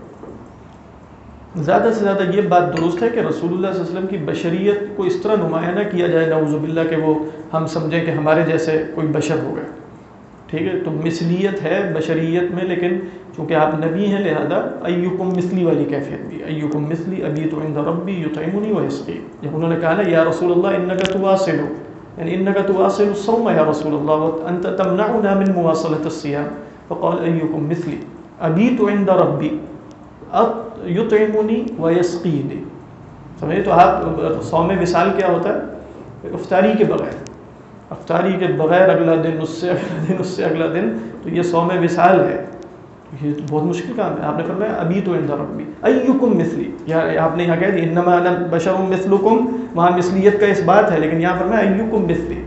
زیادہ سے زیادہ یہ بات درست ہے کہ رسول اللہ صلی اللہ علیہ وسلم کی بشریت کو اس طرح نمایاں نہ کیا جائے نعوذ باللہ کہ وہ ہم سمجھیں کہ ہمارے جیسے کوئی بشر ہو گئے، ٹھیک ہے؟ تو مثلیت ہے بشریت میں، لیکن چونکہ آپ نبی ہیں لہذا ایکم مثلی والی کیفیت بھی، ایکم مثلی ابیت عند ربی یطعمنی ویسقین، جب انہوں نے کہا نا یا رسول اللہ انک تواصل، یعنی انک تواصل الصوم یا رسول اللہ وانت تمنعنا من مواصلۃ الصیام، فقال ایکم مثلی ابیت عند ربی یطعمنی ویسقینی، سمجھے؟ تو آپ صوم وصال کیا ہوتا ہے؟ افطاری کے بغیر، افطاری کے بغیر اگلا دن، اس سے اگلا دن، اس سے اگلا دن، تو یہ صوم وصال ہے، یہ بہت مشکل کام ہے۔ آپ نے فرمایا ابیت عند ربی ایکم مثلی، یا آپ نے یہاں کہہ دیا انما انا بشر مثلکم، وہاں مثلیت کا اس بات ہے، لیکن یہاں فرمایا ایکم مثلی۔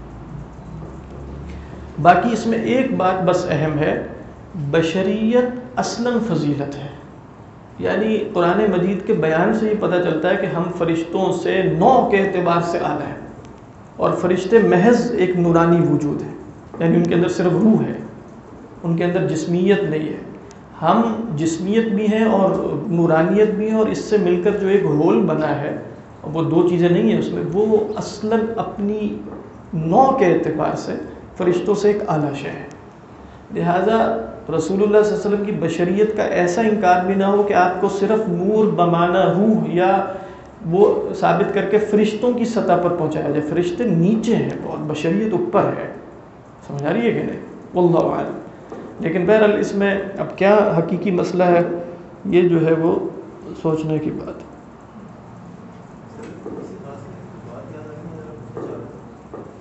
باقی اس میں ایک بات بس اہم ہے، بشریت اصلاً فضیلت ہے، یعنی قرآن مجید کے بیان سے ہی پتہ چلتا ہے کہ ہم فرشتوں سے نوع کے اعتبار سے اعلیٰ ہیں، اور فرشتے محض ایک نورانی وجود ہے، یعنی ان کے اندر صرف روح ہے، ان کے اندر جسمیت نہیں ہے، ہم جسمیت بھی ہیں اور نورانیت بھی ہیں، اور اس سے مل کر جو ایک ہول بنا ہے وہ 2 چیزیں نہیں ہیں اس میں، وہ اصلاً اپنی نوع کے اعتبار سے فرشتوں سے ایک اعلیٰ شے ہے، لہٰذا رسول اللہ صلی اللہ علیہ وسلم کی بشریت کا ایسا انکار بھی نہ ہو کہ آپ کو صرف نور بمانہ روح یا وہ ثابت کر کے فرشتوں کی سطح پر پہنچایا جائے، فرشتے نیچے ہیں بہت، بشریت اوپر ہے، سمجھا رہی ہے کہ نہیں؟ واللہ اعلم۔ لیکن بہرحال اس میں اب کیا حقیقی مسئلہ ہے یہ جو ہے وہ سوچنے کی بات ہے۔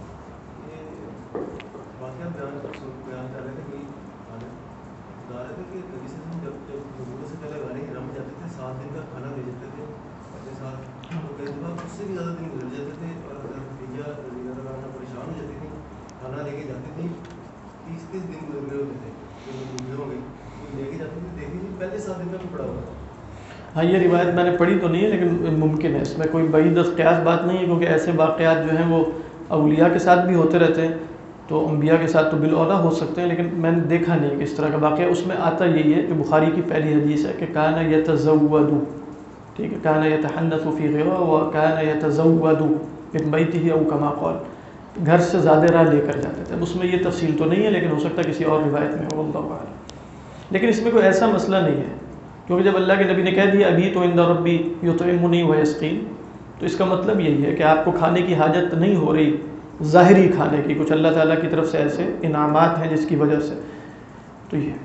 بیان کر رہے تھے کہ کہ نبی صلی اللہ علیہ وسلم جب نبوت سے پہلے غار حرا میں جاتے تھے 7 دن کا کھانا لے جاتے تھے اپنے ساتھ، تو کئی دفعہ اس سے بھی زیادہ دن گزر جاتے تھے اور حضرت خدیجہ رضی اللہ عنہا پریشان ہو جاتی تھی، کھانا لے کے جاتی تھی 30 دن گزر گئے ہوتے تھے، تو گزر ہو گئی لے کے جاتی تھی، دیکھتی تھی پہلے 7 دن کا بھی پڑا ہوا تھا۔ ہاں یہ روایت میں نے پڑھی تو نہیں ہے لیکن ممکن ہے، اس میں کوئی بعید قیاس بات نہیں ہے، کیونکہ ایسے واقعات جو ہیں وہ اولیاء کے ساتھ بھی ہوتے رہتے ہیں، تو انبیاء کے ساتھ تو بالاولیٰ ہو سکتے ہیں، لیکن میں نے دیکھا نہیں کہ اس طرح کا واقعہ۔ اس میں آتا یہی ہے جو بخاری کی پہلی حدیث ہے کہ کان یتزود، ٹھیک ہے، کان یتحنث فی غیرہ و کان یتزود من بیتہ او کما قال، گھر سے زیادہ راہ لے کر جاتے تھے۔ اب اس میں یہ تفصیل تو نہیں ہے لیکن ہو سکتا ہے کسی اور روایت میں ہو، اللہ اعلم۔ لیکن اس میں کوئی ایسا مسئلہ نہیں ہے، کیونکہ جب اللہ کے نبی نے کہہ دیا ابھی تو عند ربی یطعمنی ویسقین، تو اس کا مطلب یہی ہے کہ آپ کو کھانے کی حاجت نہیں ہو رہی ظاہری کھانے کی، کچھ اللہ تعالیٰ کی طرف سے ایسے انعامات ہیں جس کی وجہ سے، تو یہ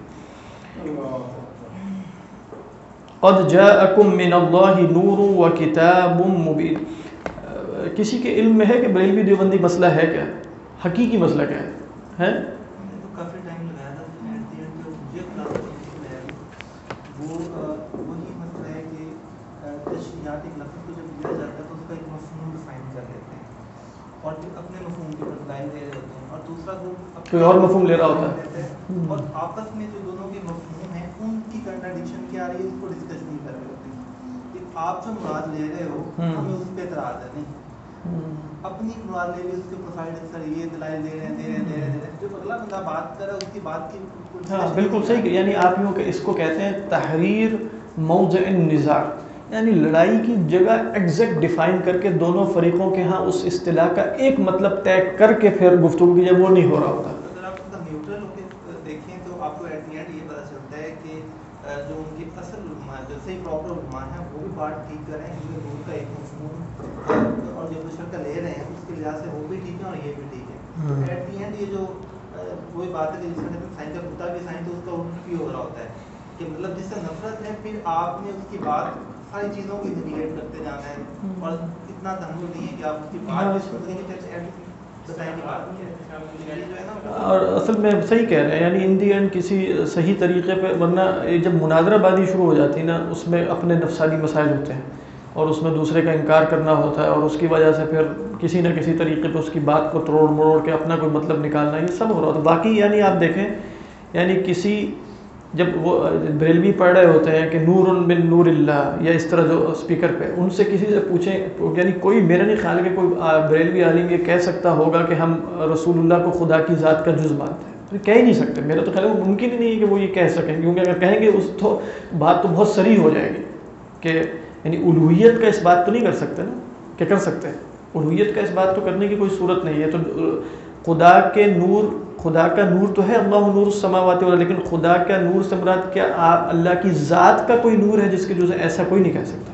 قد جاءکم من اللہ نور و کتاب مبین۔ کسی کے علم میں ہے کہ بریلوی دیوبندی مسئلہ ہے کیا، حقیقی مسئلہ کیا ہے؟ کافی ٹائم لگایا تھا جو مجھے وہ وہی مسئلہ ہے کہ تشریحات ایک لفظ کو جب دیا جاتا ہے تو اس کا ایک مفہوم ڈیفائن کر لیتے ہیں اور پھر اپنے مفہوم کے اوپر دلائل دے رہے ہوتے ہیں، اور دوسرا گروپ کوئی اور مفہوم لے رہا ہوتا ہے، اور آپس میں جو دونوں کے مفہوم ہیں ان کی کنٹراڈکشن کیا آ رہی ہے اس کو ڈسکس نہیں کر رہے ہوتے ہیں کہ آپ جو مراد لے رہے ہو ہمیں اس پہ اعتراض ہے، نہیں اپنی مراد لے لی اس کے پروفائل سر یہ دلائل دے رہے ہیں جو اگلا بندہ بات کر رہا ہے اس کی بات کی ہاں بالکل صحیح، یعنی آپ یوں کہ اس کو کہتے ہیں تحریر موضع النزاع، یعنی لڑائی کی جگہ ایگزیکٹ ڈیفائن کر کے دونوں فریقوں کے ہاں اس اصطلاح کا ایک مطلب طے کر کے پھر گفتگو کی جب وہ نہیں ہو رہا ہوتا۔ اگر آپ اس کا نیوٹرل ہو کے دیکھیں تو آپ کو ایٹ دی اینڈ یہ پتہ چلتا ہے کہ جو ان کی اصل علماء جو صحیح پراپر علماء ہیں وہ بھی بات ٹھیک کر رہے ہیں، کیونکہ نور کا ایک مفہوم اور جو بشر کا لے رہے ہیں اس کے لحاظ سے وہ بھی ٹھیک ہے اور یہ بھی ٹھیک ہے۔ ایٹ دی اینڈ یہ جو وہی بات ہے کہ جس میں سائنس کا خدا بھی سائنس تو اس کا الٹ بھی ہو رہا ہوتا ہے کہ مطلب جس سے نفرت ہے پھر آپ نے اس کی بات ساری چیزوں کو انٹیگریٹ کرتے جانا ہے اور اتنا تحمل نہیں ہے کہ آپ اس کی بات بھی سن لیں گے پھر بتائیں گے بات کیا جو ہے نا۔ اور اصل میں صحیح کہہ رہے ہیں، یعنی ان دی اینڈ کسی صحیح طریقے پہ، ورنہ جب مناظرہ بازی شروع ہو جاتی ہے نا اس میں اپنے نفسانی مسائل ہوتے ہیں اور اس میں دوسرے کا انکار کرنا ہوتا ہے اور اس کی وجہ سے پھر کسی نہ کسی طریقے پہ اس کی بات کو تروڑ مروڑ کے اپنا کوئی مطلب نکالنا، یہ سب ہو رہا ہوتا ہے۔ باقی یعنی آپ دیکھیں، یعنی کسی جب وہ بریلوی پڑھ رہے ہوتے ہیں کہ نور من نور اللہ یا اس طرح جو اسپیکر پہ ان سے کسی سے پوچھیں، یعنی کوئی میرا نہیں خیال کہ کوئی بریلوی عالم یہ کہہ سکتا ہوگا کہ ہم رسول اللہ کو خدا کی ذات کا جز مانتے ہیں، کہہ ہی نہیں سکتے، میرا تو خیال ہے ممکن ہی نہیں ہے کہ وہ یہ کہہ سکیں، کیونکہ اگر کہیں گے اس تو بات تو بہت صریح ہو جائے گی کہ یعنی الوہیت کا اس بات تو نہیں کر سکتے نا کہ کر سکتے ہیں، الوہیت کا اس بات تو کرنے کی کوئی صورت نہیں ہے۔ تو خدا کے نور، خدا کا نور تو ہے اللہ نور السماوات والارض، لیکن خدا کا نور سے مراد کیا اللہ کی ذات کا کوئی نور ہے جس کے جزء، ایسا کوئی نہیں کہہ سکتا،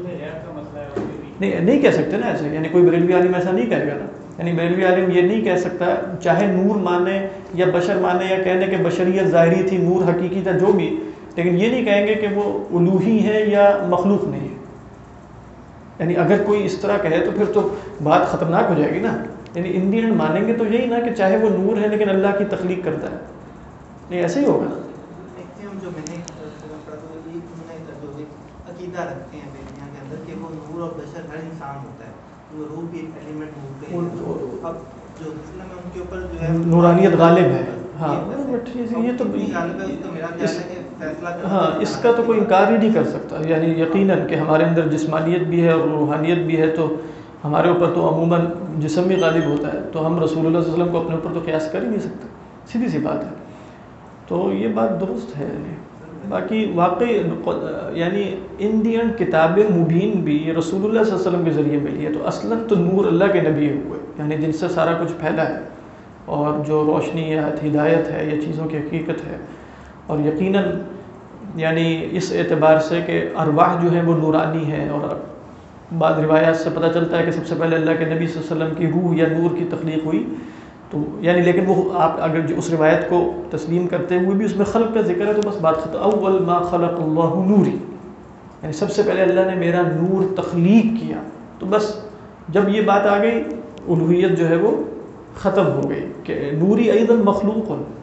نہیں کہہ سکتے نا ایسے، یعنی کوئی بریلوی عالم ایسا نہیں کہے گا نا، یعنی بریلوی عالم یہ نہیں کہہ سکتا، چاہے نور مانے یا بشر مانے یا کہنے کہ بشریت ظاہری تھی نور حقیقی تھا جو بھی، لیکن یہ نہیں کہیں گے کہ وہ الوہی ہے یا مخلوق نہیں ہے۔ یعنی اگر کوئی اس طرح کہے تو پھر تو بات خطرناک ہو جائے گی نا، یعنی انڈین مانیں گے تو یہی نا کہ چاہے وہ نور ہے لیکن اللہ کی تخلیق کرتا ہے، نہیں ایسے ہی ہوگا۔ میکسیمم جو میں نے پڑھا تو یہ انہوں نے جو عقیدہ رکھتے ہیں بیٹیاں کے اندر کہ وہ نور اور بشر ہر انسان ہوتا ہے، وہ روح بھی ایک ایلیمنٹ نور کا ہے، اب جو اسلام میں ان کے اوپر جو ہے نورانیت غالب ہے، ہاں یہ تو غالب ہے، اس کا میرا خیال ہے کہ فیصلہ ہاں اس کا تو کوئی انکار ہی نہیں کر سکتا، یعنی یقیناً کہ ہمارے اندر جسمانیت بھی ہے اور روحانیت بھی ہے، تو ہمارے اوپر تو عموماً جسم بھی غالب ہوتا ہے، تو ہم رسول اللہ صلی اللہ علیہ وسلم کو اپنے اوپر تو قیاس کر ہی نہیں سکتے، سیدھی سی بات ہے، تو یہ بات درست ہے۔ باقی واقعی یعنی ان دی اینڈ کتاب مبین بھی رسول اللہ صلی اللہ علیہ وسلم کے ذریعے ملی ہے، تو اصلاً تو نور اللہ کے نبی ہوئے، یعنی جن سے سارا کچھ پھیلا ہے اور جو روشنی ہے ہدایت ہے یا چیزوں کی حقیقت ہے، اور یقیناً یعنی اس اعتبار سے کہ ارواح جو ہیں وہ نورانی ہیں، اور بعض روایات سے پتہ چلتا ہے کہ سب سے پہلے اللہ کے نبی صلی اللہ علیہ وسلم کی روح یا نور کی تخلیق ہوئی، تو یعنی لیکن وہ آپ اگر اس روایت کو تسلیم کرتے ہوئے بھی اس میں خلق کا ذکر ہے تو بس بات ختم، اول ما خلق اللہ نوری، یعنی سب سے پہلے اللہ نے میرا نور تخلیق کیا، تو بس جب یہ بات آ گئی الوہیت جو ہے وہ ختم ہو گئی کہ نوری ایضا مخلوق،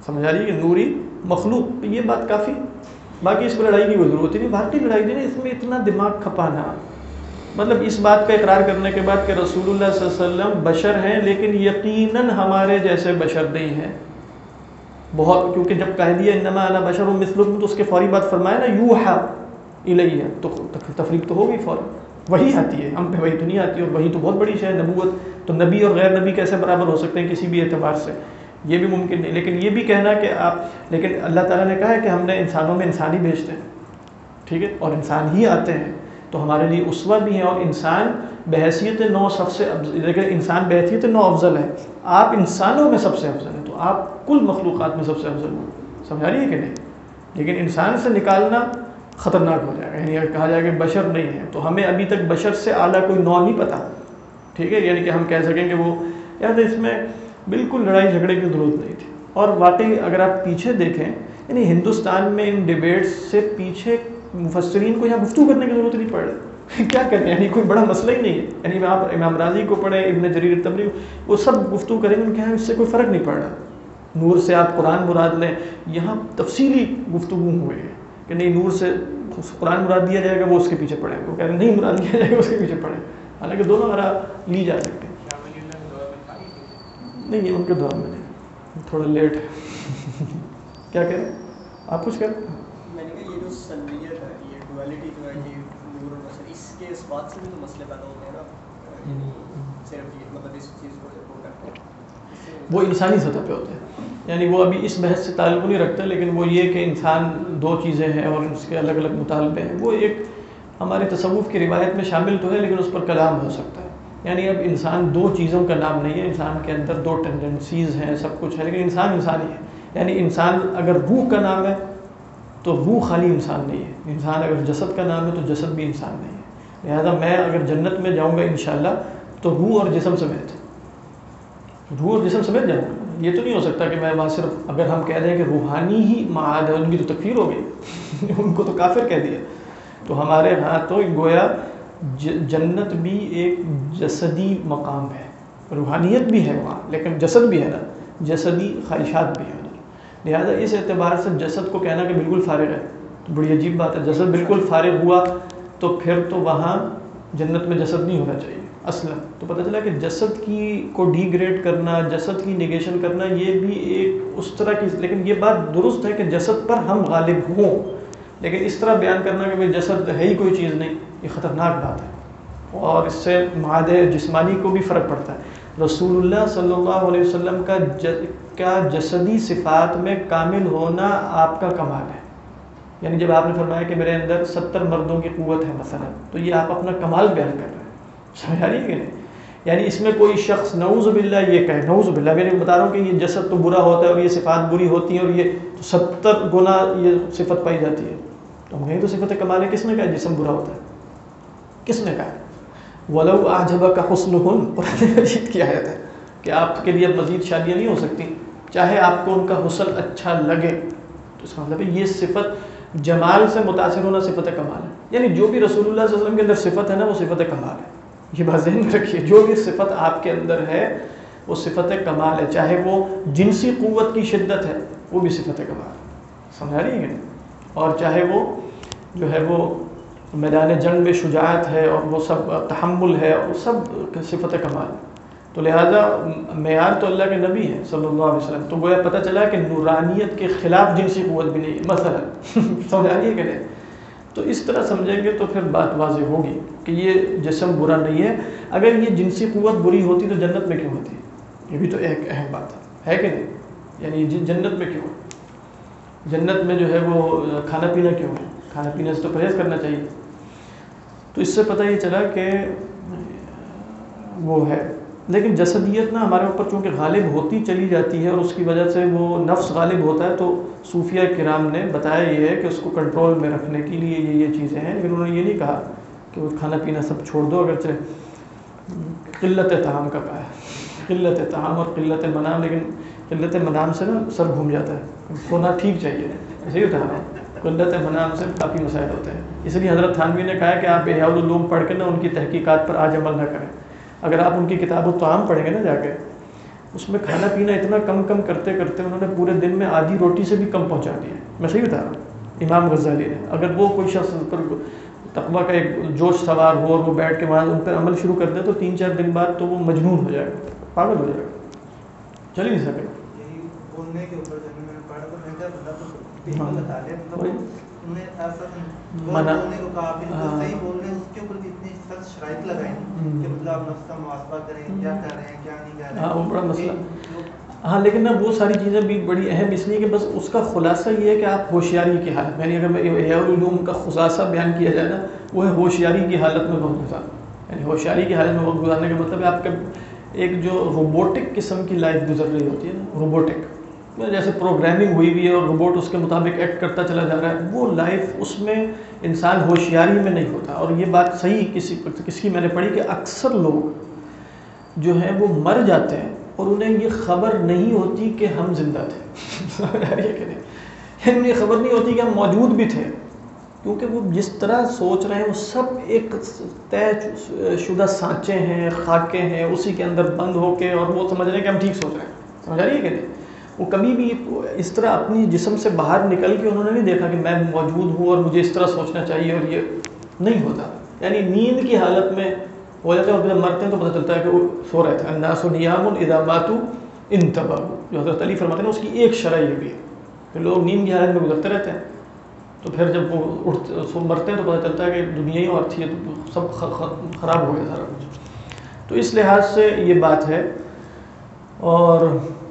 سمجھ آ رہی ہے کہ نوری مخلوق، یہ بات کافی، باقی اس کو لڑائی کی کوئی ضرورت ہی نہیں، باقی لڑائی نہیں، اس میں اتنا دماغ کھپانا، مطلب اس بات کا اقرار کرنے کے بعد کہ رسول اللہ صلی اللہ علیہ وسلم بشر ہیں لیکن یقیناً ہمارے جیسے بشر نہیں ہیں بہت، کیونکہ جب کہہ دیا انما انا بشر مثلکم تو اس کے فوری بات فرمایا نا یوحا الیہ، تو تفریق تو ہوگی فوری، وہی آتی ہے ہم پہ، وہی تو نہیں آتی، اور وہی تو بہت بڑی شے ہے، نبوت تو نبی اور غیر نبی کیسے برابر ہو سکتے ہیں کسی بھی اعتبار سے، یہ بھی ممکن نہیں، لیکن یہ بھی کہنا کہ آپ، لیکن اللہ تعالیٰ نے کہا ہے کہ ہم نے انسانوں میں انسان ہی بھیجتے ہیں، ٹھیک ہے، اور انسان ہی آتے ہیں تو ہمارے لیے اسوہ بھی ہیں، اور انسان بحیثیت نو سب سے لیکن انسان بحیثیت نو افضل ہے، آپ انسانوں میں سب سے افضل ہیں، تو آپ کل مخلوقات میں سب سے افضل ہیں، سمجھا رہی ہے کہ نہیں، لیکن انسان سے نکالنا خطرناک ہو جائے گا، یعنی اگر کہا جائے کہ بشر نہیں ہے تو ہمیں ابھی تک بشر سے اعلیٰ کوئی نوع نہیں پتہ، ٹھیک ہے، یعنی کہ ہم کہہ سکیں کہ وہ یاد ہے، اس میں بالکل لڑائی جھگڑے کی ضرورت نہیں تھی، اور واقعی اگر آپ پیچھے دیکھیں یعنی ہندوستان میں ان ڈیبیٹس سے پیچھے مفسرین کو یہاں گفتگو کرنے کی ضرورت نہیں پڑ رہی کیا کریں، یعنی کوئی بڑا مسئلہ ہی نہیں ہے، یعنی آپ امام راضی کو پڑھیں، ابن جریر الطبری، وہ سب گفتگو کریں گے، ان کے یہاں اس سے کوئی فرق نہیں پڑ رہا، نور سے آپ قرآن مراد لیں، یہاں تفصیلی گفتگو ہوئی ہے کہ نہیں نور سے قرآن مراد دیا جائے گا، وہ اس کے پیچھے پڑھیں، وہ کہہ رہے ہیں نہیں مراد دیا جائے گا، اس کے پیچھے پڑھیں، حالانکہ دونوں مراد لی جا سکتے ہیں، نہیں یہ ان کے دور میں نہیں، تھوڑا لیٹ ہے کیا کہہ رہے ہیں آپ کچھ کہہ رہے ہیں؟ میں نے کہا یہ جو سلبیت ہے، یہ ڈویلٹی جو ہے، یہ نور اور بشر، اس کے اس بات سے بھی تو مسئلے پیدا ہوتے ہیں نا، صرف یہ مطلب اس چیز کو وہ کرتے ہیں، وہ انسانی سطح پہ ہوتے ہیں، یعنی وہ ابھی اس بحث سے تعلق نہیں رکھتا، لیکن وہ یہ کہ انسان دو چیزیں ہیں اور اس کے الگ الگ مطالبے ہیں، وہ ایک ہمارے تصوف کی روایت میں شامل تو ہے لیکن اس پر کلام ہو سکتا ہے، یعنی اب انسان دو چیزوں کا نام نہیں ہے، انسان کے اندر دو ٹینڈنسیز ہیں، سب کچھ ہے، لیکن انسان انسان ہی ہے، یعنی انسان اگر روح کا نام ہے تو روح خالی انسان نہیں ہے، انسان اگر جسد کا نام ہے تو جسد بھی انسان نہیں ہے، لہذا میں اگر جنت میں جاؤں گا انشاءاللہ تو روح اور جسم سمیت، روح اور جسم سمیت جاؤں گا، یہ تو نہیں ہو سکتا کہ میں وہاں صرف اگر ہم کہہ دیں کہ روحانی ہی معاد ہے، ان کی تو تکفیر ہو گئی ان کو تو کافر کہہ دیا، تو ہمارے ہاں تو گویا جنت بھی ایک جسدی مقام ہے، روحانیت بھی ہے وہاں لیکن جسد بھی ہے نا، جسدی خواہشات بھی ہیں، لہذا اس اعتبار سے جسد کو کہنا کہ بالکل فارغ ہے تو بڑی عجیب بات ہے، جسد بالکل فارغ ہوا تو پھر تو وہاں جنت میں جسد نہیں ہونا چاہیے اصلا، تو پتہ چلا کہ جسد کی کو ڈی گریڈ کرنا، جسد کی نیگیشن کرنا، یہ بھی ایک اس طرح کی، لیکن یہ بات درست ہے کہ جسد پر ہم غالب ہوں، لیکن اس طرح بیان کرنا کہ بھائی جسد ہے ہی کوئی چیز نہیں، یہ خطرناک بات ہے، اور اس سے مادہ جسمانی کو بھی فرق پڑتا ہے، رسول اللہ صلی اللہ علیہ وسلم کا جسدی صفات میں کامل ہونا آپ کا کمال ہے، یعنی جب آپ نے فرمایا کہ میرے اندر 70 مردوں کی قوت ہے مثلا، تو یہ آپ اپنا کمال بیان کر رہے ہیں، سمجھ آ رہی ہے کہ نہیں، یعنی اس میں کوئی شخص نعوذ باللہ یہ کہے، نعوذ باللہ، میں بتا رہا ہوں کہ یہ جسد تو برا ہوتا ہے اور یہ صفات بری ہوتی ہیں اور یہ 70 گنا یہ صفت پائی جاتی ہے، تو ہم کہیں تو صفت کمال ہے، کس نے کہا جسم برا ہوتا ہے، کس نے کہا؟ وَلَوْ أَعْجَبَكَ حُسْنُهُنَّ، قرآن مجید کی آیت ہے کہ آپ کے لیے مزید شادیاں نہیں ہو سکتی چاہے آپ کو ان کا حسن اچھا لگے، تو اس کا مطلب ہے یہ صفت جمال سے متاثر ہونا صفت کمال ہے، یعنی جو بھی رسول اللہ صلی اللہ علیہ وسلم کے اندر صفت ہے نا وہ صفت کمال ہے، یہ بات ذہن میں رکھیے، جو بھی صفت آپ کے اندر ہے وہ صفت کمال ہے، چاہے وہ جنسی قوت کی شدت ہے وہ بھی صفت کمال ہے، سمجھا رہی ہے، اور چاہے وہ جو ہے وہ میدان جنگ میں شجاعت ہے اور وہ سب تحمل ہے، وہ سب صفت کمال، تو لہٰذا معیار تو اللہ کے نبی ہیں صلی اللہ علیہ وسلم، تو گویا پتہ چلا کہ نورانیت کے خلاف جنسی قوت بھی نہیں ہے مثلا سمجھا رہی ہے کہ نہیں، تو اس طرح سمجھیں گے تو پھر بات واضح ہوگی کہ یہ جسم برا نہیں ہے، اگر یہ جنسی قوت بری ہوتی تو جنت میں کیوں ہوتی، یہ بھی تو ایک اہم بات ہے کہ نہیں، یعنی جنت میں کیوں، جنت میں جو ہے وہ کھانا پینا کیوں ہے، کھانا پینے سے تو پرہیز کرنا چاہیے، تو اس سے پتہ یہ چلا کہ وہ ہے، لیکن جسدیت نا ہمارے اوپر چونکہ غالب ہوتی چلی جاتی ہے اور اس کی وجہ سے وہ نفس غالب ہوتا ہے، تو صوفیہ کرام نے بتایا یہ ہے کہ اس کو کنٹرول میں رکھنے کے لیے یہ چیزیں ہیں، لیکن انہوں نے یہ نہیں کہا کہ وہ کھانا پینا سب چھوڑ دو، اگرچہ قلت طعام کا کہا ہے، قلت طعام اور قلت منام، لیکن قلت منام سے نا سر گھوم جاتا ہے، سونا ٹھیک چاہیے، صحیح ہوتا ہے، قلت منام سے کافی مسائل ہوتے ہیں، اس لیے حضرت تھانوی نے کہا کہ آپ احیاء العلوم پڑھ کے نا ان کی تحقیقات پر آج عمل نہ کریں، اگر آپ ان کی کتاب الطعام پڑھیں گے نا جا کے اس میں کھانا پینا اتنا کم کرتے کرتے انہوں نے پورے دن میں آدھی روٹی سے بھی کم پہنچا دیا. میں صحیح بتا رہا ہوں؟ امام غزالی نے. اگر وہ کوئی شخص پر تقویٰ کا ایک جوش سوار ہو اور وہ بیٹھ کے وہاں ان پر عمل شروع کر دے تو 3-4 دن بعد تو وہ مجنون ہو جائے گا, پاگل ہو جائے گا, چل ہی نہیں سکے. یہی بولنے کے اوپر جب میں نے پڑھا تو میں کیا بتا دیا مطلب انہیں ایسا بولنے کو کہا بالکل صحیح بول رہے ہیں, اس کے اوپر بھی اتنی سخت شرائط لگائیں کہ مطلب آپ نفس کا محاسبہ کریں, کیا کر رہے ہیں کیا نہیں کر رہے ہیں. ہاں وہ بڑا مسئلہ. ہاں لیکن نا وہ ساری چیزیں بھی بڑی اہم اس لیے کہ بس اس کا خلاصہ یہ ہے کہ آپ ہوشیاری کی حالت میں, یعنی اگر احیاء العلوم کا خلاصہ بیان کیا جائے نا وہ ہے ہوشیاری کی حالت میں وقت گزارنا. یعنی ہوشیاری کی حالت میں وقت گزارنے کا مطلب ہے آپ کا ایک جو روبوٹک قسم کی لائف گزر رہی ہوتی ہے نا, روبوٹک جیسے پروگرامنگ ہوئی ہوئی ہے اور روبوٹ اس کے مطابق ایکٹ کرتا چلا جا رہا ہے, وہ لائف اس میں انسان ہوشیاری میں نہیں ہوتا. اور یہ بات صحیح کسی کی میں نے پڑھی کہ اکثر لوگ جو ہیں وہ مر جاتے ہیں اور انہیں یہ خبر نہیں ہوتی کہ ہم زندہ تھے. کہ نہیں, انہیں خبر نہیں ہوتی کہ ہم موجود بھی تھے, کیونکہ وہ جس طرح سوچ رہے ہیں وہ سب ایک طے شدہ سانچے ہیں, خاکے ہیں, اسی کے اندر بند ہو کے, اور وہ سمجھ رہے ہیں کہ ہم ٹھیک سوچ رہے ہیں. سمجھ رہی ہے کہ نہیں؟ وہ کبھی بھی اس طرح اپنی جسم سے باہر نکل کے انہوں نے نہیں دیکھا کہ میں موجود ہوں اور مجھے اس طرح سوچنا چاہیے, اور یہ نہیں ہوتا. یعنی نیند کی حالت میں ہو جاتا ہے اور جب مرتے ہیں تو پتہ چلتا ہے کہ وہ سو رہے تھے. الناس نیام اذا ماتوا انتبہوا, جو حضرت علی فرماتے ہیں اس کی ایک شرح یہ بھی ہے کہ لوگ نیند کی حالت میں گزرتے رہتے ہیں, تو پھر جب وہ مرتے ہیں تو پتہ چلتا ہے کہ دنیا ہی اور تھی, تو سب خراب ہو گیا سارا کچھ. تو اس لحاظ سے یہ بات ہے. اور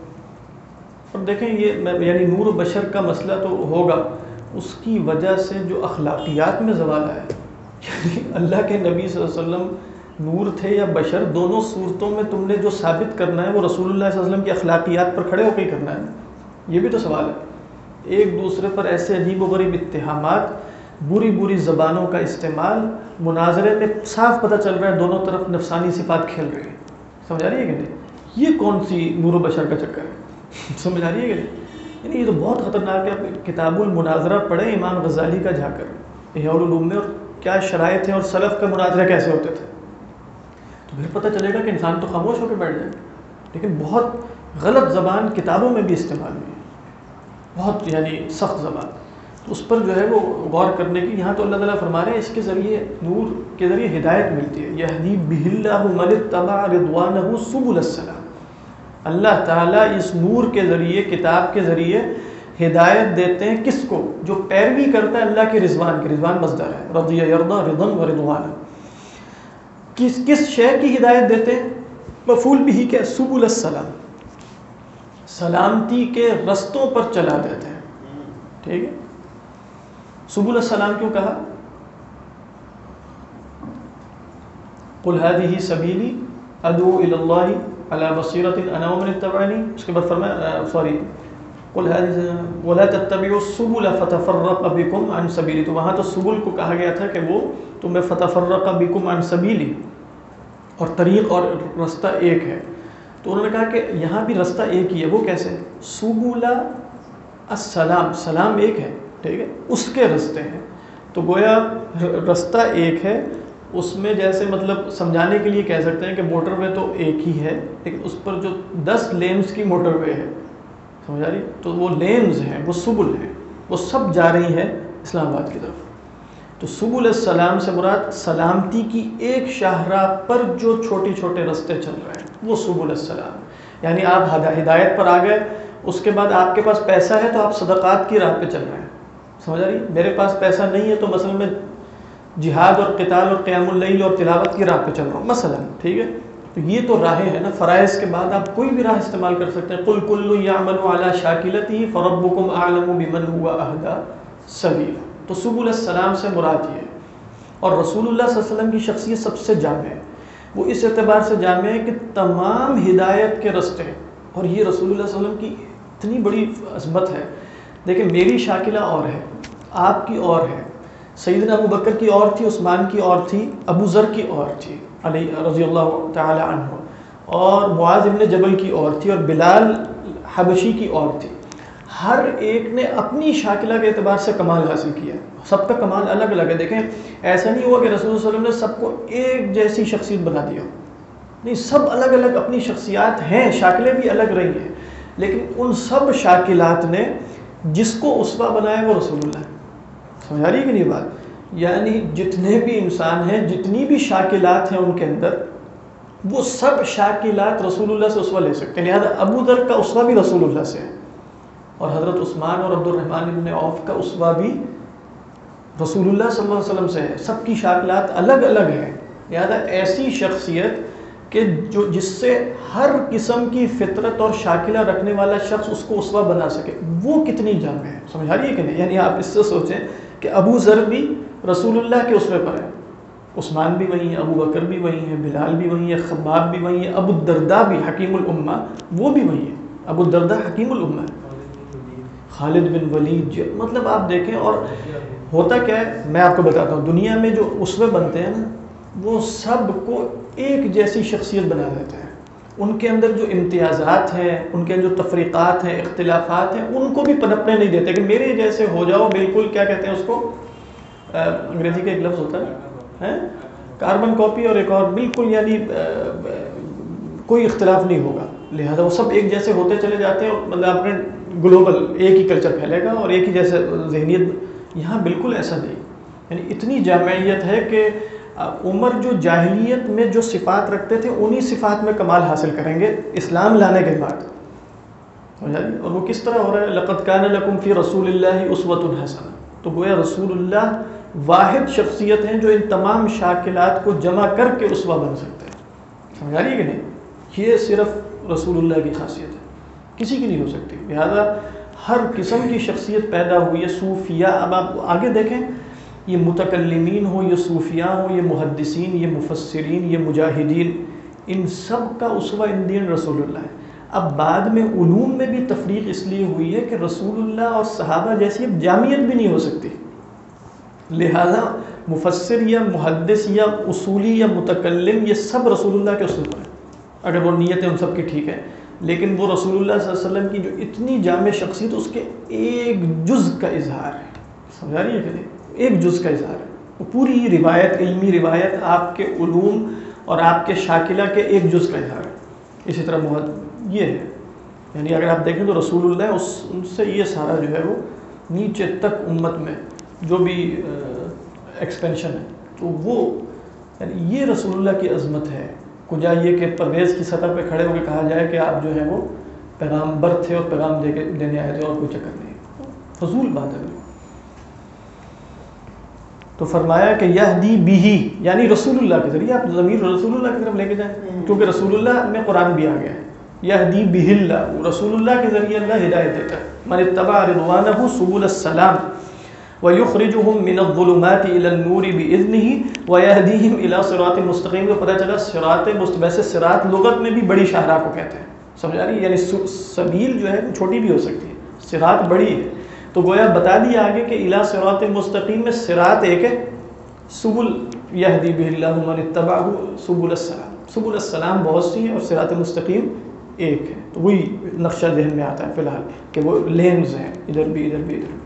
دیکھیں یہ یعنی نور و بشر کا مسئلہ تو ہوگا, اس کی وجہ سے جو اخلاقیات میں زوال آیا, یعنی اللہ کے نبی صلی اللہ علیہ وسلم نور تھے یا بشر, دونوں صورتوں میں تم نے جو ثابت کرنا ہے وہ رسول اللہ صلی اللہ علیہ وسلم کی اخلاقیات پر کھڑے ہو کے ہی کرنا ہے. یہ بھی تو سوال ہے. ایک دوسرے پر ایسے عجیب و غریب اتہامات, بری زبانوں کا استعمال, مناظرے میں صاف پتہ چل رہا ہے دونوں طرف نفسانی صفات کھیل رہے ہیں. سمجھ آ رہی ہے کہ نہیں؟ یہ کون سی نور و بشر کا چکر ہے؟ سمجھ آ رہی ہے کہ نہیں؟ یعنی یہ تو بہت خطرناک ہے. آپ کتاب المناظرہ پڑھیں امام غزالی کا جا کر احیاء العلوم میں, اور کیا شرائط ہیں اور سلف کا مناظرہ کیسے ہوتے تھے, تو پھر پتہ چلے گا کہ انسان تو خاموش ہو کے بیٹھ جائے. لیکن بہت غلط زبان کتابوں میں بھی استعمال ہوئی ہے, بہت یعنی سخت زبان. تو اس پر جو ہے وہ غور کرنے کی, یہاں تو اللہ تعالیٰ فرما رہے ہیں اس کے ذریعے, نور کے ذریعے ہدایت ملتی ہے. یہدی بہ اللہ من اتبع رضوانہ سبل السلام. اللہ تعالیٰ اس نور کے ذریعے, کتاب کے ذریعے ہدایت دیتے ہیں کس کو؟ جو پیروی کرتا ہے اللہ کے رضوان کی. رضوان مصدر ہے, رضی یرضی رضا و رضوان. کس شے کی ہدایت دیتے ہیں؟ مفعول بھی کیا؟ سبل السلام, سلامتی کے رستوں پر چلا دیتے ہیں. ٹھیک ہے. سبل السلام کیوں کہا؟ قل هذه سبیلی ادعو الی اللہ علی بصیرۃ انا ومن اتبعنی. اس کے بعد فرمایا قل هذه ولا تتبعوا السبل فتفرق بكم عن سبیلی. تو وہاں تو سبل کو کہا گیا تھا کہ وہ تمہیں فتفرق بكم عن سبیلی, اور طریق اور رستہ ایک ہے. تو انہوں نے کہا کہ یہاں بھی رستہ ایک ہی ہے. وہ کیسے؟ سبل السلام, سلام ایک ہے, ٹھیک ہے, اس کے رستے ہیں. تو گویا رستہ ایک ہے. اس میں جیسے مطلب سمجھانے کے لیے کہہ سکتے ہیں کہ موٹر وے تو ایک ہی ہے, لیکن اس پر جو 10 لینز کی موٹر وے ہے, سمجھ آ رہی, تو وہ لینز ہیں, وہ سبل ہیں, وہ سب جا رہی ہیں اسلام آباد کی طرف. تو سبل السلام سے مراد سلامتی کی ایک شاہراہ پر جو چھوٹے چھوٹے رستے چل رہے ہیں وہ سبل السلام. یعنی آپ ہدایت پر آ گئے, اس کے بعد آپ کے پاس پیسہ ہے تو آپ صدقات کی راہ پہ چل رہے ہیں. سمجھ آ رہی؟ میرے پاس پیسہ نہیں ہے تو مثلا میں جہاد اور قتال اور قیام اللیل اور تلاوت کی راہ پہ چل رہا ہوں مثلا, ٹھیک ہے. تو یہ تو راہیں ہیں نا. فرائض کے بعد آپ کوئی بھی راہ استعمال کر سکتے ہیں. قل کل یعمل علی شاکلتہ فربکم اعلم بمن هو اہدی سبیلا. تو سبل السلام سے مراد یہ ہے. اور رسول اللہ صلی اللہ علیہ وسلم کی شخصیت سب سے جامع ہے. وہ اس اعتبار سے جامع ہے کہ تمام ہدایت کے رستے ہیں, اور یہ رسول اللہ صلی اللہ علیہ وسلم کی اتنی بڑی عظمت ہے. دیکھیں میری شاکلہ اور ہے, آپ کی اور ہے, سیدنا ابو بکر کی اور تھی, عثمان کی اور تھی, ابو ذر کی اور تھی علی رضی اللہ تعالی عنہ, اور معاذ ابن جبل کی اور تھی, اور بلال حبشی کی اور تھی. ہر ایک نے اپنی شاکلہ کے اعتبار سے کمال حاصل کیا. سب کا کمال الگ الگ ہے. دیکھیں ایسا نہیں ہوا کہ رسول اللہ صلی اللہ علیہ وسلم نے سب کو ایک جیسی شخصیت بنا دیا. نہیں، سب الگ الگ اپنی شخصیات ہیں، شاکلیں بھی الگ رہی ہیں، لیکن ان سب شاکلات نے جس کو اسوہ بنایا وہ رسول اللہ ہے. سمجھا رہی ہے کہ نہیں بات؟ یعنی جتنے بھی انسان ہیں، جتنی بھی شاکلات ہیں ان کے اندر، وہ سب شاکلات رسول اللہ سے اسوہ لے سکتے ہیں. لہذا ابو ذر کا اسوہ بھی رسول اللہ سے ہے، اور حضرت عثمان اور عبد الرحمن بن عوف کا اسوہ بھی رسول اللہ صلی اللہ علیہ وسلم سے ہے. سب کی شاکلات الگ الگ ہیں. لہذا ایسی شخصیت کہ جس سے ہر قسم کی فطرت اور شاکلہ رکھنے والا شخص اس کو اسوہ بنا سکے، وہ کتنی جامع ہے. سمجھا رہی ہے کہ نہیں؟ یعنی آپ اس سے سوچیں کہ ابو ذر بھی رسول اللہ کے اسوے پر ہے، عثمان بھی وہی ہیں، ابو بکر بھی وہی ہیں، بلال بھی وہی ہیں، خباب بھی وہی ہیں، ابو الدرداء بھی حکیم الامہ وہ بھی وہی ہیں. ابو الدرداء حکیم الامہ ہے، خالد بن ولید. مطلب آپ دیکھیں. اور ہوتا کیا ہے، میں آپ کو بتاتا ہوں، دنیا میں جو اسوے بنتے ہیں نا، وہ سب کو ایک جیسی شخصیت بنا دیتے ہیں. ان کے اندر جو امتیازات ہیں، ان کے جو تفریقات ہیں، اختلافات ہیں، ان کو بھی پنپنے نہیں دیتے کہ میرے جیسے ہو جاؤ بالکل. کیا کہتے ہیں اس کو؟ انگریزی کا ایک لفظ ہوتا ہے کاربن کاپی، اور ایک اور بالکل، یعنی کوئی اختلاف نہیں ہوگا. لہذا وہ سب ایک جیسے ہوتے چلے جاتے ہیں، مطلب اپنے گلوبل ایک ہی کلچر پھیلے گا اور ایک ہی جیسے ذہنیت. یہاں بالکل ایسا نہیں. یعنی اتنی جامعیت ہے کہ عمر جو جاہلیت میں جو صفات رکھتے تھے انہی صفات میں کمال حاصل کریں گے اسلام لانے کے بعد. اور وہ کس طرح ہو رہا ہے؟ لقد کان لکم فی رسول اللہ اسوۃ حسنہ. تو گویا رسول اللہ واحد شخصیت ہیں جو ان تمام شاکلات کو جمع کر کے اسوہ بن سکتے ہیں. سمجھا رہی ہے کہ نہیں؟ یہ صرف رسول اللہ کی خاصیت ہے، کسی کی نہیں ہو سکتی. لہذا ہر قسم کی شخصیت پیدا ہوئی ہے. صوفیاء، اب آپ آگے دیکھیں، یہ متکلمین ہوں، یہ صوفیاء ہوں، یہ محدثین، یہ مفسرین، یہ مجاہدین، ان سب کا اسوہ ان دین رسول اللہ ہے. اب بعد میں علوم میں بھی تفریق اس لیے ہوئی ہے کہ رسول اللہ اور صحابہ جیسی اب جامعیت بھی نہیں ہو سکتی. لہذا مفسر یا محدث یا اصولی یا متکلم، یہ سب رسول اللہ کے اصول پر ہیں. اگر وہ نیتیں ان سب کی ٹھیک ہے، لیکن وہ رسول اللہ صلی اللہ علیہ وسلم کی جو اتنی جامع شخصیت، اس کے ایک جز کا اظہار ہے. سمجھا رہی ہے کہ نہیں؟ ایک جز کا اظہار ہے. وہ پوری روایت، علمی روایت، آپ کے علوم اور آپ کے شاکلہ کے ایک جز کا اظہار ہے. اسی طرح یہ ہے، یعنی اگر آپ دیکھیں تو رسول اللہ ان سے یہ سارا جو ہے وہ نیچے تک امت میں جو بھی ایکسپینشن ہے، تو وہ یعنی یہ رسول اللہ کی عظمت ہے. کجا یہ کہ پرویز کی سطح پہ کھڑے ہو کے کہا جائے کہ آپ جو ہے وہ پیغامبر تھے اور پیغام دینے آئے تھے اور کوئی چکر نہیں، فضول بات ہے. تو فرمایا کہ یہدی بہی، یعنی رسول اللہ کے ذریعے. آپ ضمیر رسول اللہ کی طرف لے کے جائیں، کیونکہ رسول اللہ میں قرآن بھی آ گیا ہے. یہدی بہ اللہ، رسول اللہ کے ذریعے اللہ ہدایت دیتا ہے. من اتبع رضوانہ سبل السلام ویخرجہم من الظلمات الی النور باذنہ ویہدیہم الی صراط مستقیم. کو پتہ چلا صراط مستقیم، ویسے صراط لغت میں بھی بڑی شاہراہ کو کہتے ہیں. سمجھا رہی؟ یعنی سبیل جو ہے چھوٹی بھی ہو سکتی ہے، صراط بڑی ہے. تو گویا بتا دیا آگے کہ الی صراط مستقیم میں صراط ایک ہے، سبل یہدی بہ اللہ من اتبعہ سبل السلام. سبل السلام بہت سی ہیں اور صراط مستقیم ایک ہے. تو وہی نقشہ ذہن میں آتا ہے فی الحال کہ وہ لینز ہیں، ادھر بھی ادھر بھی ادھر بھی.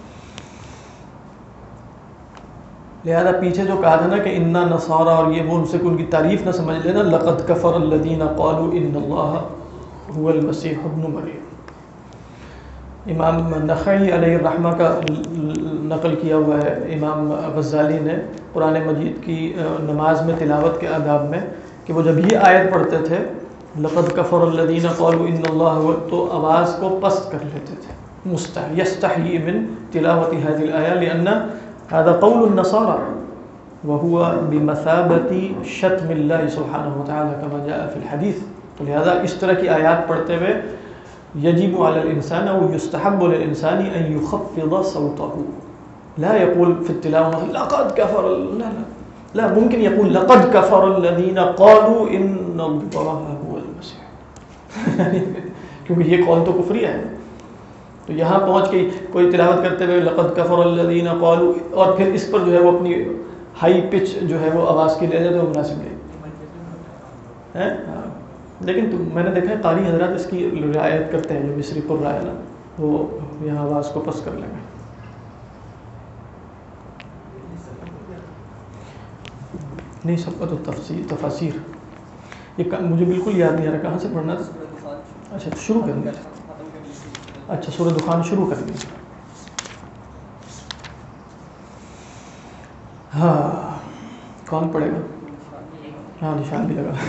لہذا پیچھے جو کہا تھا نا کہ انا نصارى، اور یہ وہ ان سے ان کی تعریف نہ سمجھ لینا. لقد کفر الذین قالوا ان اللہ هو المسیح ابن مریم. امام نخعی علیہ الرحمہ کا نقل کیا ہوا ہے امام غزالی نے قرآن مجید کی نماز میں تلاوت کے آداب میں، کہ وہ جب یہ آیت پڑھتے تھے لقد کفر الذین قالوا ان اللہ، تو آواز کو پست کر لیتے تھے. یستحیی من تلاوت هذه الآیہ لأن هذا قول النصارى وهو بمثابة شتم اللہ سبحانہ وتعالی كما جاء في الحدیث. تو لہذا اس طرح کی آیات پڑھتے ہوئے یجب على الانسان او يستحب للانسان ان يخفض صوته، لا يقول في التلاوة لقد كفر، لا ممكن يقول لقد كفر الذين قالوا ان الله هو المسيح کیونکہ یہ قول تو کفریہ ہے. تو یہاں پہنچ کے کوئی تلاوت کرتے ہوئے لقد کفر الذین قالوا، اور پھر اس پر جو ہے وہ اپنی ہائی پچ جو ہے وہ آواز کی لے جائے تو مناسب نہیں ہے. لیکن میں نے دیکھا ہے قاری حضرات اس کی رعایت کرتے ہیں، جو مصری قرآ ہے نا، وہ یہاں آواز کو پس کر لیں گے. نہیں سب کا تو تفسیر. یہ مجھے بالکل یاد نہیں آ رہا کہاں سے پڑھنا تھا. سورۃ دخان اچھا شروع کر دیں. ختم کر لیجیے. اچھا سورہ دخان شروع کر دیں. ہاں کون پڑھے گا؟ ہاں نشان بھی لگا.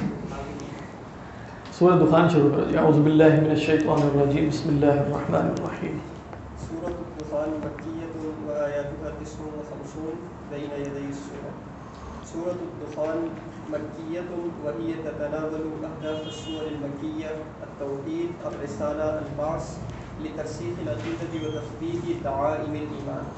سورہ دخان شروع کرو جی. اعوذ باللہ من الشیطان الرجیم بسم اللہ الرحمن الرحیم. سورۃ الدخان مکیۃ و آیاتها 59 بین یدی السورہ. سورۃ الدخان مکیۃ وهي تتناول اهداف السور المکیہ التوحید الرسالہ البعث لترسیخ العقیدۃ وتثبیت دعائم الایمان.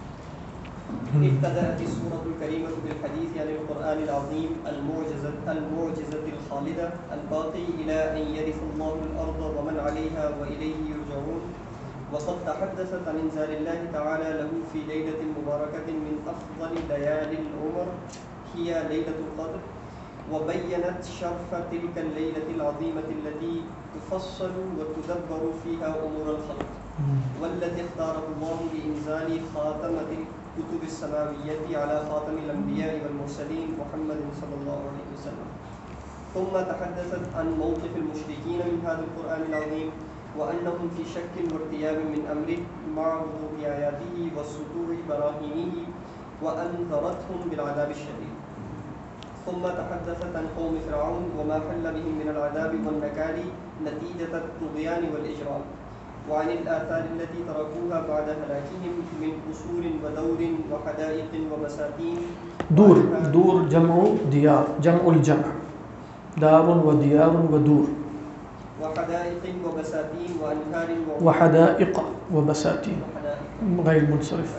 ابتدأت السورة الكريمة بالحديث عن القرآن العظيم المعجزة الخالدة الباقي إلى أن يرث الله الأرض ومن عليها وإليه يرجعون. وقد تحدثت عن إنزال الله تعالى له في ليلة مباركة من أفضل ليالي العمر هي ليلة القدر. وبينت شرف تلك الليلة العظيمة التي تفصل وتدبر فيها أمور الخلق والتي اختاره الله لإنزال خاتمة الكتب السماوية على خاتم الأنبياء والمرسلين محمد صلى الله عليه وسلم. ثم تحدثت عن موقف المشركين من هذا القرآن العظيم وأنهم في شك وارتياب من أمره مع وضوح آياته وسطوع براهينه وأنذرتهم بالعذاب الشديد. ثم تحدثت عن قوم فرعون وما حل بهم من العذاب والنكال نتيجة الطغيان والإجرام وعن الآثار التي تركوها بعد هلاكهم من قصور ودور وحدائق وبساتين. دور جمع ديار، جمع الجمع دار وديار ودور. وحدائق وبساتين وأنهار وحدائق وبساتين غير منصرف.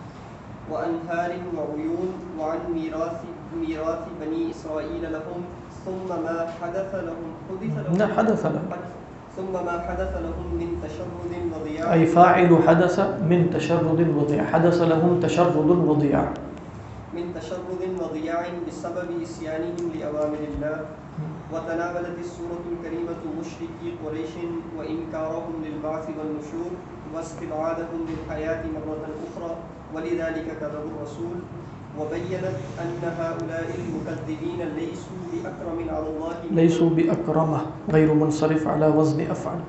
وأنهار وعيون وعن ميراث بني إسرائيل لهم ثم ما حدث لهم ثم ما حدث لهم من تشرد وضياع. أي فاعل حدث من تشرد وضياع، حدث لهم تشرد وضياع. من تشرد وضياع بسبب إسيانهم لأوامر الله. وتناولت السورة الكريمة مشركي قريش وإنكارهم للبعث والنشور واستبعادهم للحياة مرة أخرى ولذلك كذبوا الرسول. وبينت أن هؤلاء المكذبين ليسوا بأكرم على الله ليسوا بأكرمه غير منصرف على وزن أفعل.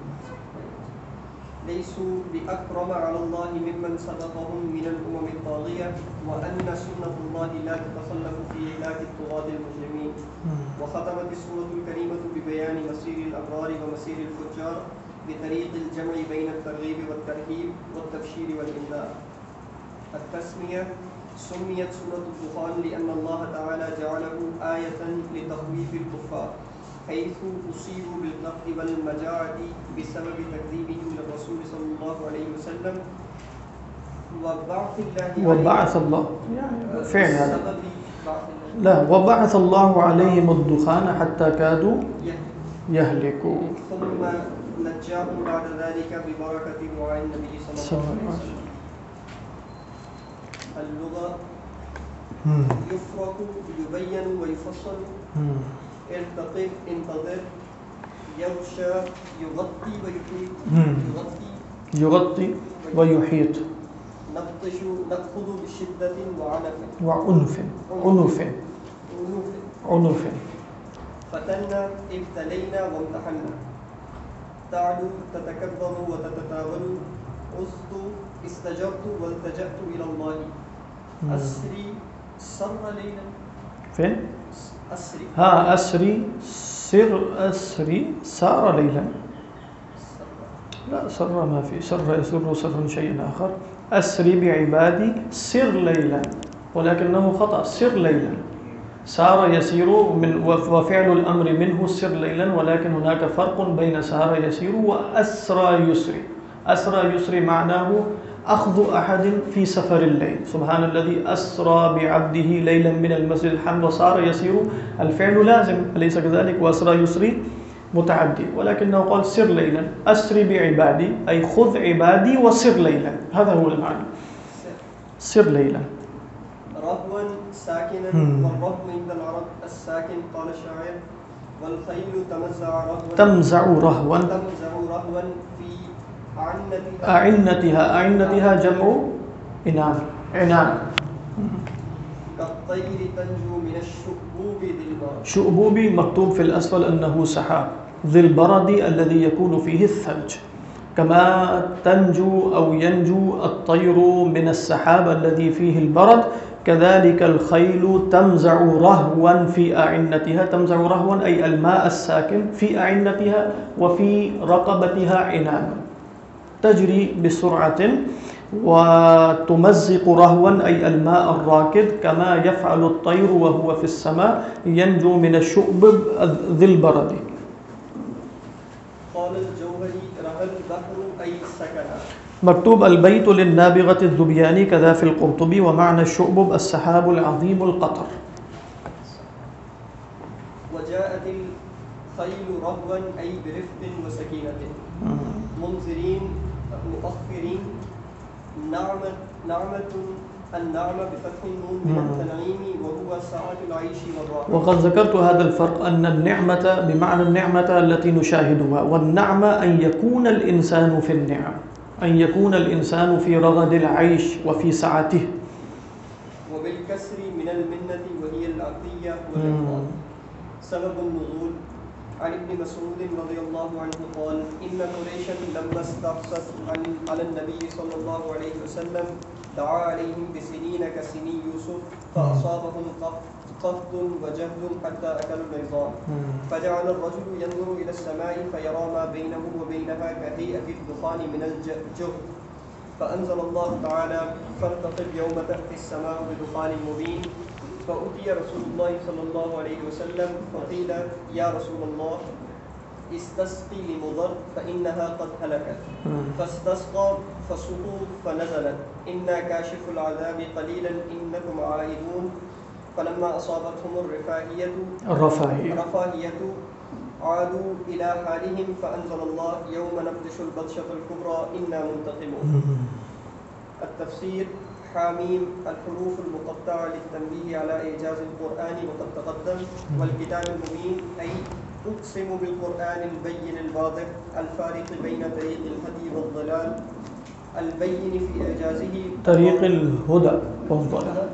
ليسوا بأكرم على الله ممن سبقهم من الأمم الطاغية وأن سنة الله لا تتخلف في إهلاك الطغاة المجرمين. وختمت السورة الكريمة ببيان مصير الأبرار ومصير الفجار بطريق الجمع بين الترغيب والترهيب والتبشير والإنذار. التسمية سميت سورة الدخان لأن الله تعالى جعله آية لتخويف الكفار حيث أصيبوا بالقحط والمجاعة بسبب تكذيبهم للرسول صلى الله عليه وسلم وبعث الله فعل هذا لا وبعث الله عليهم الدخان حتى كادوا يهلكوا ثم نجاهم بعد ذلك ببركة دعاء النبي صلى الله عليه وسلم. اللغة يفرق يبين ويفصل. ارتقب انتظر يغشى يغطي ويحيط يغطي ويحيط. نبطش نأخذ بشدة وعنف عنف عنف. فتنا ابتلينا وامتحنا. تعلو تتكبر وتتطاول. عزت استجرت والتجأت إلى الله. أسري سر ليلا. فين؟ أسري ها أسري سر أسري سار ليلا. لا سر ما في سر يسر سر شيء آخر. أسري بعبادي سر ليلا ولكنه خطأ. سر ليلا سار يسير من وفعل الأمر منه سر ليلا ولكن هناك فرق بين سار يسير وأسرى يسري. أسرى يسري معناه أخذ أحد في سفر الليل. سبحان الذي أسرى بعبده ليلا من المسجد الحرام. وصار يسير الفعل لازم أليس كذلك؟ وأسرى يسري متعدي ولكنه قال سر ليلا. أسري بعبادي أي خذ عبادي وسر ليلا. هذا هو المعنى. سر ليلا. رهوا ساكنا والرهو عند العرب الساكن قال الشاعر والخيل تمزع رهوا في أعنتها. أعنتها جمع عنان. الطير تنجو من الشؤبوب ذي البرد. شؤبوبي مكتوب في الأسفل أنه سحاب، ذي البرد الذي يكون فيه الثلج، كما تنجو أو ينجو الطير من السحاب الذي فيه البرد، كذلك الخيل تمزع رهوا في أعنتها. تمزع رهوا أي الماء الساكن في أعنتها وفي رقبتها عنان، تجري بسرعة وتمزق رهوا أي الماء الراكد، كما يفعل الطير وهو في السماء ينجو من الشؤبب ذي البرد. قال الجوهري رهى البحر أي سكن. مكتوب البيت للنابغة الذبياني كذا في القرطبي، ومعنى الشؤبب السحاب العظيم القطر. وجاءت الخيل رهوا أي برفق وسكينة، منذرين مؤخرين. نعمة النعمة بفتح النون من التنعيم وهو سعة العيش والراحة. وقد ذكرت هذا الفرق، أن النعمة بمعنى النعمة التي نشاهدها، والنعمة أن يكون الإنسان في النعم، أن يكون الإنسان في رغد العيش وفي سعته. وبالكسر من المنة وهي العطية والإفضال. سبب النزول عن ابن مسعود رضي الله عنه قال: إن قريشا لما استعصت على النبي صلى الله عليه وسلم دعا عليهم بسنين كسني يوسف، فأصابهم قحط وجهد حتى أكلوا العظام، فجعل الرجل ينظر إلى السماء فيرى ما بينه وبينها كهيئة الدخان من الجهد، فأنزل الله تعالى: فارتقب يوم تأتي السماء بدخان مبين. فأتي رسول الله صلى الله عليه وسلم فقيل: يا رسول الله استسقي لمضر فإنها قد هلكت. فاستسقى فسقوا فنزلت: إنا كاشف العذاب قليلا إنكم عائدون. فلما أصابتهم الرفاهية عادوا إلى حالهم، فأنزل الله: يوم نبطش البطشة الكبرى إنا منتقمون. التفسير حاميم الحروف المقطعة للتنبيه على إعجاز القرآن وقد تقدم. والكتاب المبين أي أقسم بالقرآن البين الواضح الفارق بين طريق الهدي والضلال البين في إعجازه. طريق الهدى والضلال.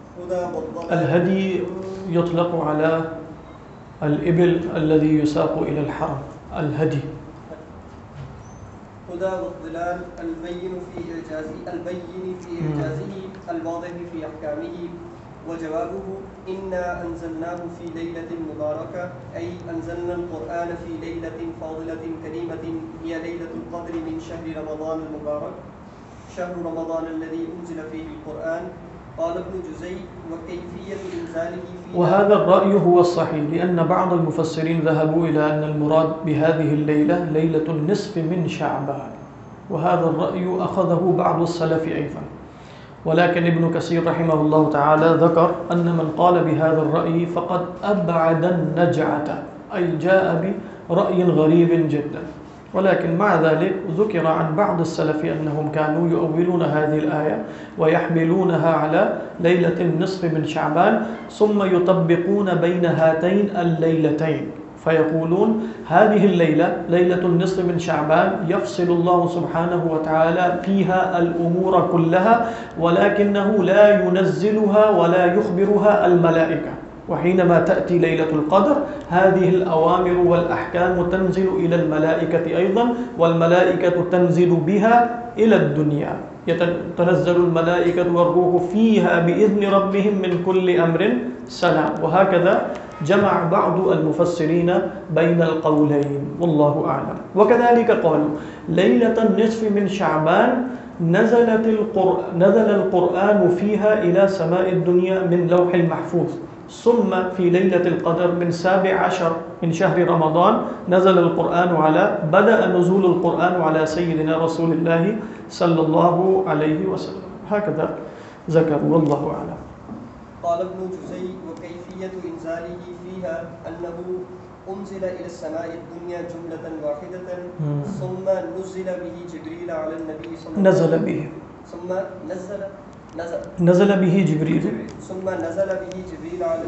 الهدي يطلق على الإبل الذي يساق إلى الحرم، الهدي. هدى والضلال البين في إعجازه الواضح في أحكامه. وجوابه: إنا أنزلناه في ليلة مباركة، أي أنزلنا القرآن في ليلة فاضلة كريمة هي ليلة القدر من شهر رمضان المبارك، شهر رمضان الذي أنزل فيه القرآن. قال ابن جزي: وكيفية إنزاله فيها. وهذا الرأي هو الصحيح، لأن بعض المفسرين ذهبوا إلى أن المراد بهذه الليلة ليلة النصف من شعبان، وهذا الرأي أخذه بعض السلف أيضا. ولكن ابن كثير رحمه الله تعالى ذكر أن من قال بهذا الرأي فقد أبعد النجعة، أي جاء برأي غريب جدا. ولكن مع ذلك ذكر عن بعض السلف أنهم كانوا يؤولون هذه الآية ويحملونها على ليلة النصف من شعبان، ثم يطبقون بين هاتين الليلتين فيقولون هذه الليلة ليلة النصف من شعبان يفصل الله سبحانه وتعالى فيها الأمور كلها، ولكنه لا ينزلها ولا يخبرها الملائكة. وحينما تأتي ليلة القدر هذه الأوامر والأحكام تنزل إلى الملائكة أيضا، والملائكة تنزل بها إلى الدنيا، تنزل الملائكة والروح فيها بإذن ربهم من كل أمر سلام. وهكذا جمع بعض المفسرين بين القولين والله أعلم. وكذلك قالوا ليلة النصف من شعبان نزل القرآن فيها إلى سماء الدنيا من لوح المحفوظ، ثم في ليلة القدر من 17 من شهر رمضان نزل القرآن بدأ نزول القرآن على سيدنا رسول الله صلى الله عليه وسلم. هكذا ذكروا والله أعلم. قال ابن جزي: وكيفية إنزاله فيها أنه أنزل إلى السماء الدنيا جملة واحدة، ثم نزل به جبريل على النبي صلى الله عليه وسلم. نزل به جبريل ثم نزل به جبريل على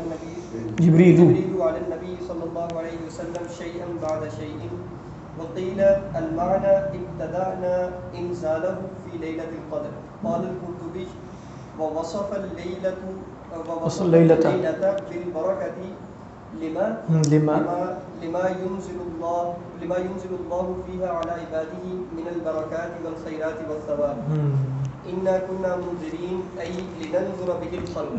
النبي صلى الله عليه وسلم شيئا بعد شيء. وقيل المعنى ابتدأنا إنزاله في ليلة القدر. قال القرطبي: ووصف الليلة ووسط الليلة بالبركة لما ينزل الله فيها على عباده من البركات والخيرات والثواب. إنا كنا منذرين أي لننذر به الخلق.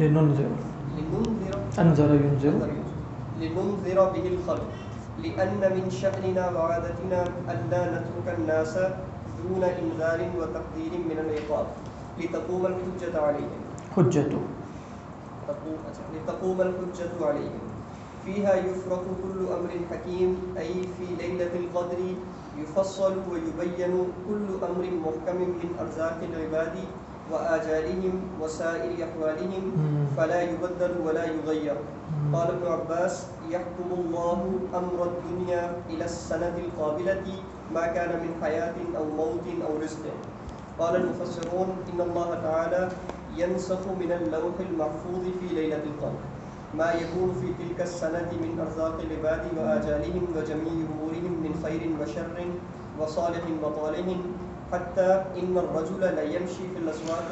لننذر به الخلق لأن من شأننا وعادتنا ألا نترك الناس دون إنذار وتقدير من العقاب لتقوم الحجة عليهم. لتقوم الحجة عليهم. فيها يفرق كل أمر حكيم أي في ليلة القدر يفصل ويبين كل أمر محكم من أرزاق العباد وآجالهم وسائر أحوالهم فلا يبدل ولا يغير. قال ابن عباس يحكم الله أمر الدنيا إلى السنة القابلة ما كان من حياة أو موت أو رزق. قال المفسرون إن الله تعالى ينسخ من اللوح المحفوظ في ليلة القدر ما يكون في تلك السنة من أرزاق العباد وآجالهم وجميع أمورهم من خير وشر وصالح وطالح حتى إن الرجل لا يمشي في الأسواق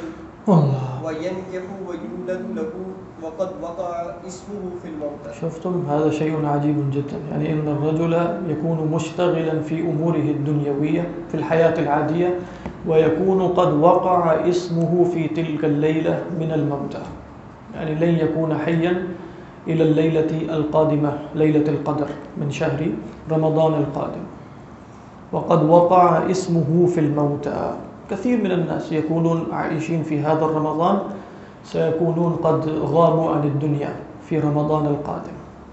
وينكح ويولد له وقد وقع اسمه في الموت. شفتم هذا شيء عجيب جدا، يعني إن الرجل يكون مشتغلا في أموره الدنيوية في الحياة العادية ويكون قد وقع اسمه في تلك الليلة من الموتى، يعني لن يكون حيا إلى الليلة القادمة ليلة القدر من شهر رمضان القادم وقد وقع اسمه في الموتى. كثير من الناس يكونون عائشين في هذا الرمضان سيكونون قد غابوا عن الدنيا في رمضان القادم.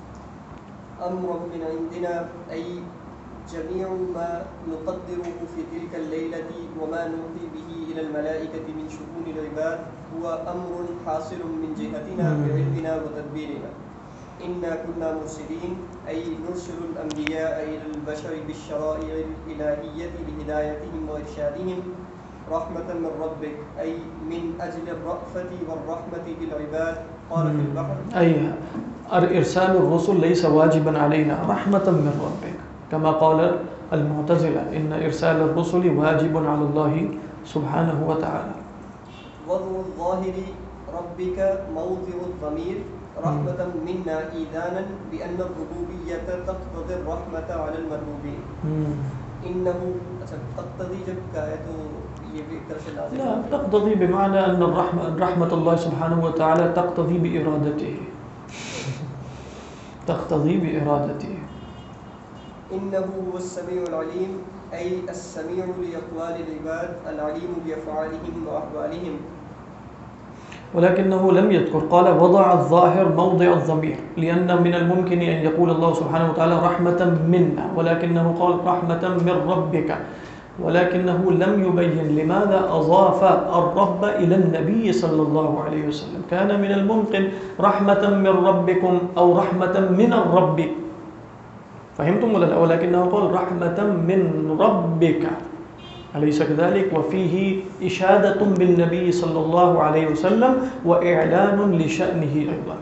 أمر من عندنا أي جميع ما نقدره في تلك الليلة وما نوحي به إلى الملائكة من شؤون العباد هو أمر حاصل من جهتنا بعلمنا وتدبيرنا. إنا كنا مرسلين أي نرسل الأنبياء إلى البشر بالشرائع الإلهية لهدايتهم وإرشادهم رحمة من ربك أي من أجل الرأفة والرحمة بالعباد. قال في البحر أي إرسال الرسل ليس واجبا علينا، رحمة من ربك، كما قال المعتزلة إن إرسال الرسل واجب على الله سبحانه وتعالى. وضع الظاهر ربك موضع الضمير رحمة منا إيذانا بأن الربوبية تقتضي الرحمة على المربوبين. إنه تقتضي جب كائت لا تقتضي بمعنى أن رحمة الله سبحانه وتعالى تقتضي بإرادته تقتضي بإرادته. إنه هو السميع العليم أي السميع لأقوال العباد العليم بأفعالهم وأحوالهم. ولكنه لم يذكر، قال وضع الظاهر موضع الضمير لأن من الممكن أن يقول الله سبحانه وتعالى رحمة منا، ولكنه قال رحمة من ربك، ولكنه لم يبين لماذا أضاف الرب إلى النبي صلى الله عليه وسلم. كان من الممكن رحمة من ربكم أو رحمة من الرب، فهمتم ولا لا؟ ولكنه قال رحمة من ربك، أليس كذلك؟ وفيه إشادة بالنبي صلى الله عليه وسلم وإعلان لشأنه أيضا.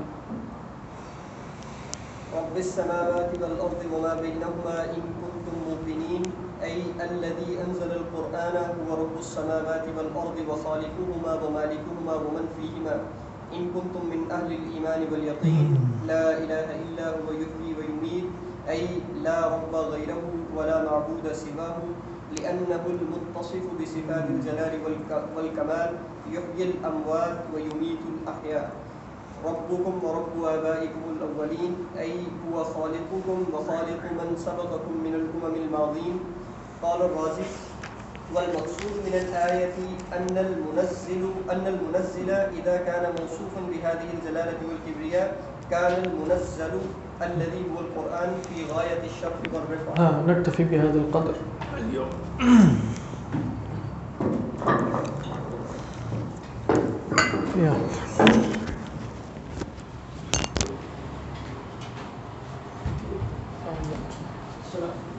رب السماوات والأرض وما بينهما إن كنتم موقنين أي الذي أنزل القرآن هو رب السماوات والأرض وخالقهما ومالكهما ومن فيهما إن كنتم من أهل الإيمان واليقين لا إله إلا هو يحيي ويميت أي لا رب غيره ولا معبود سواه لأنه المتصف بصفات الجلال والكمال يحيي الأموات ويميت الأحياء. ربكم ورب آبائكم الأولين أي هو خالقكم وخالق من سبقكم من الأمم الماضين. قال الرازي والمقصود من الآية أن المنزل إذا كان موصوفا بهذه الجلالة والكبرياء كان المنزل الذي هو القرآن في غاية الشرف والرفعة. نكتفي بهذا القدر اليوم. يا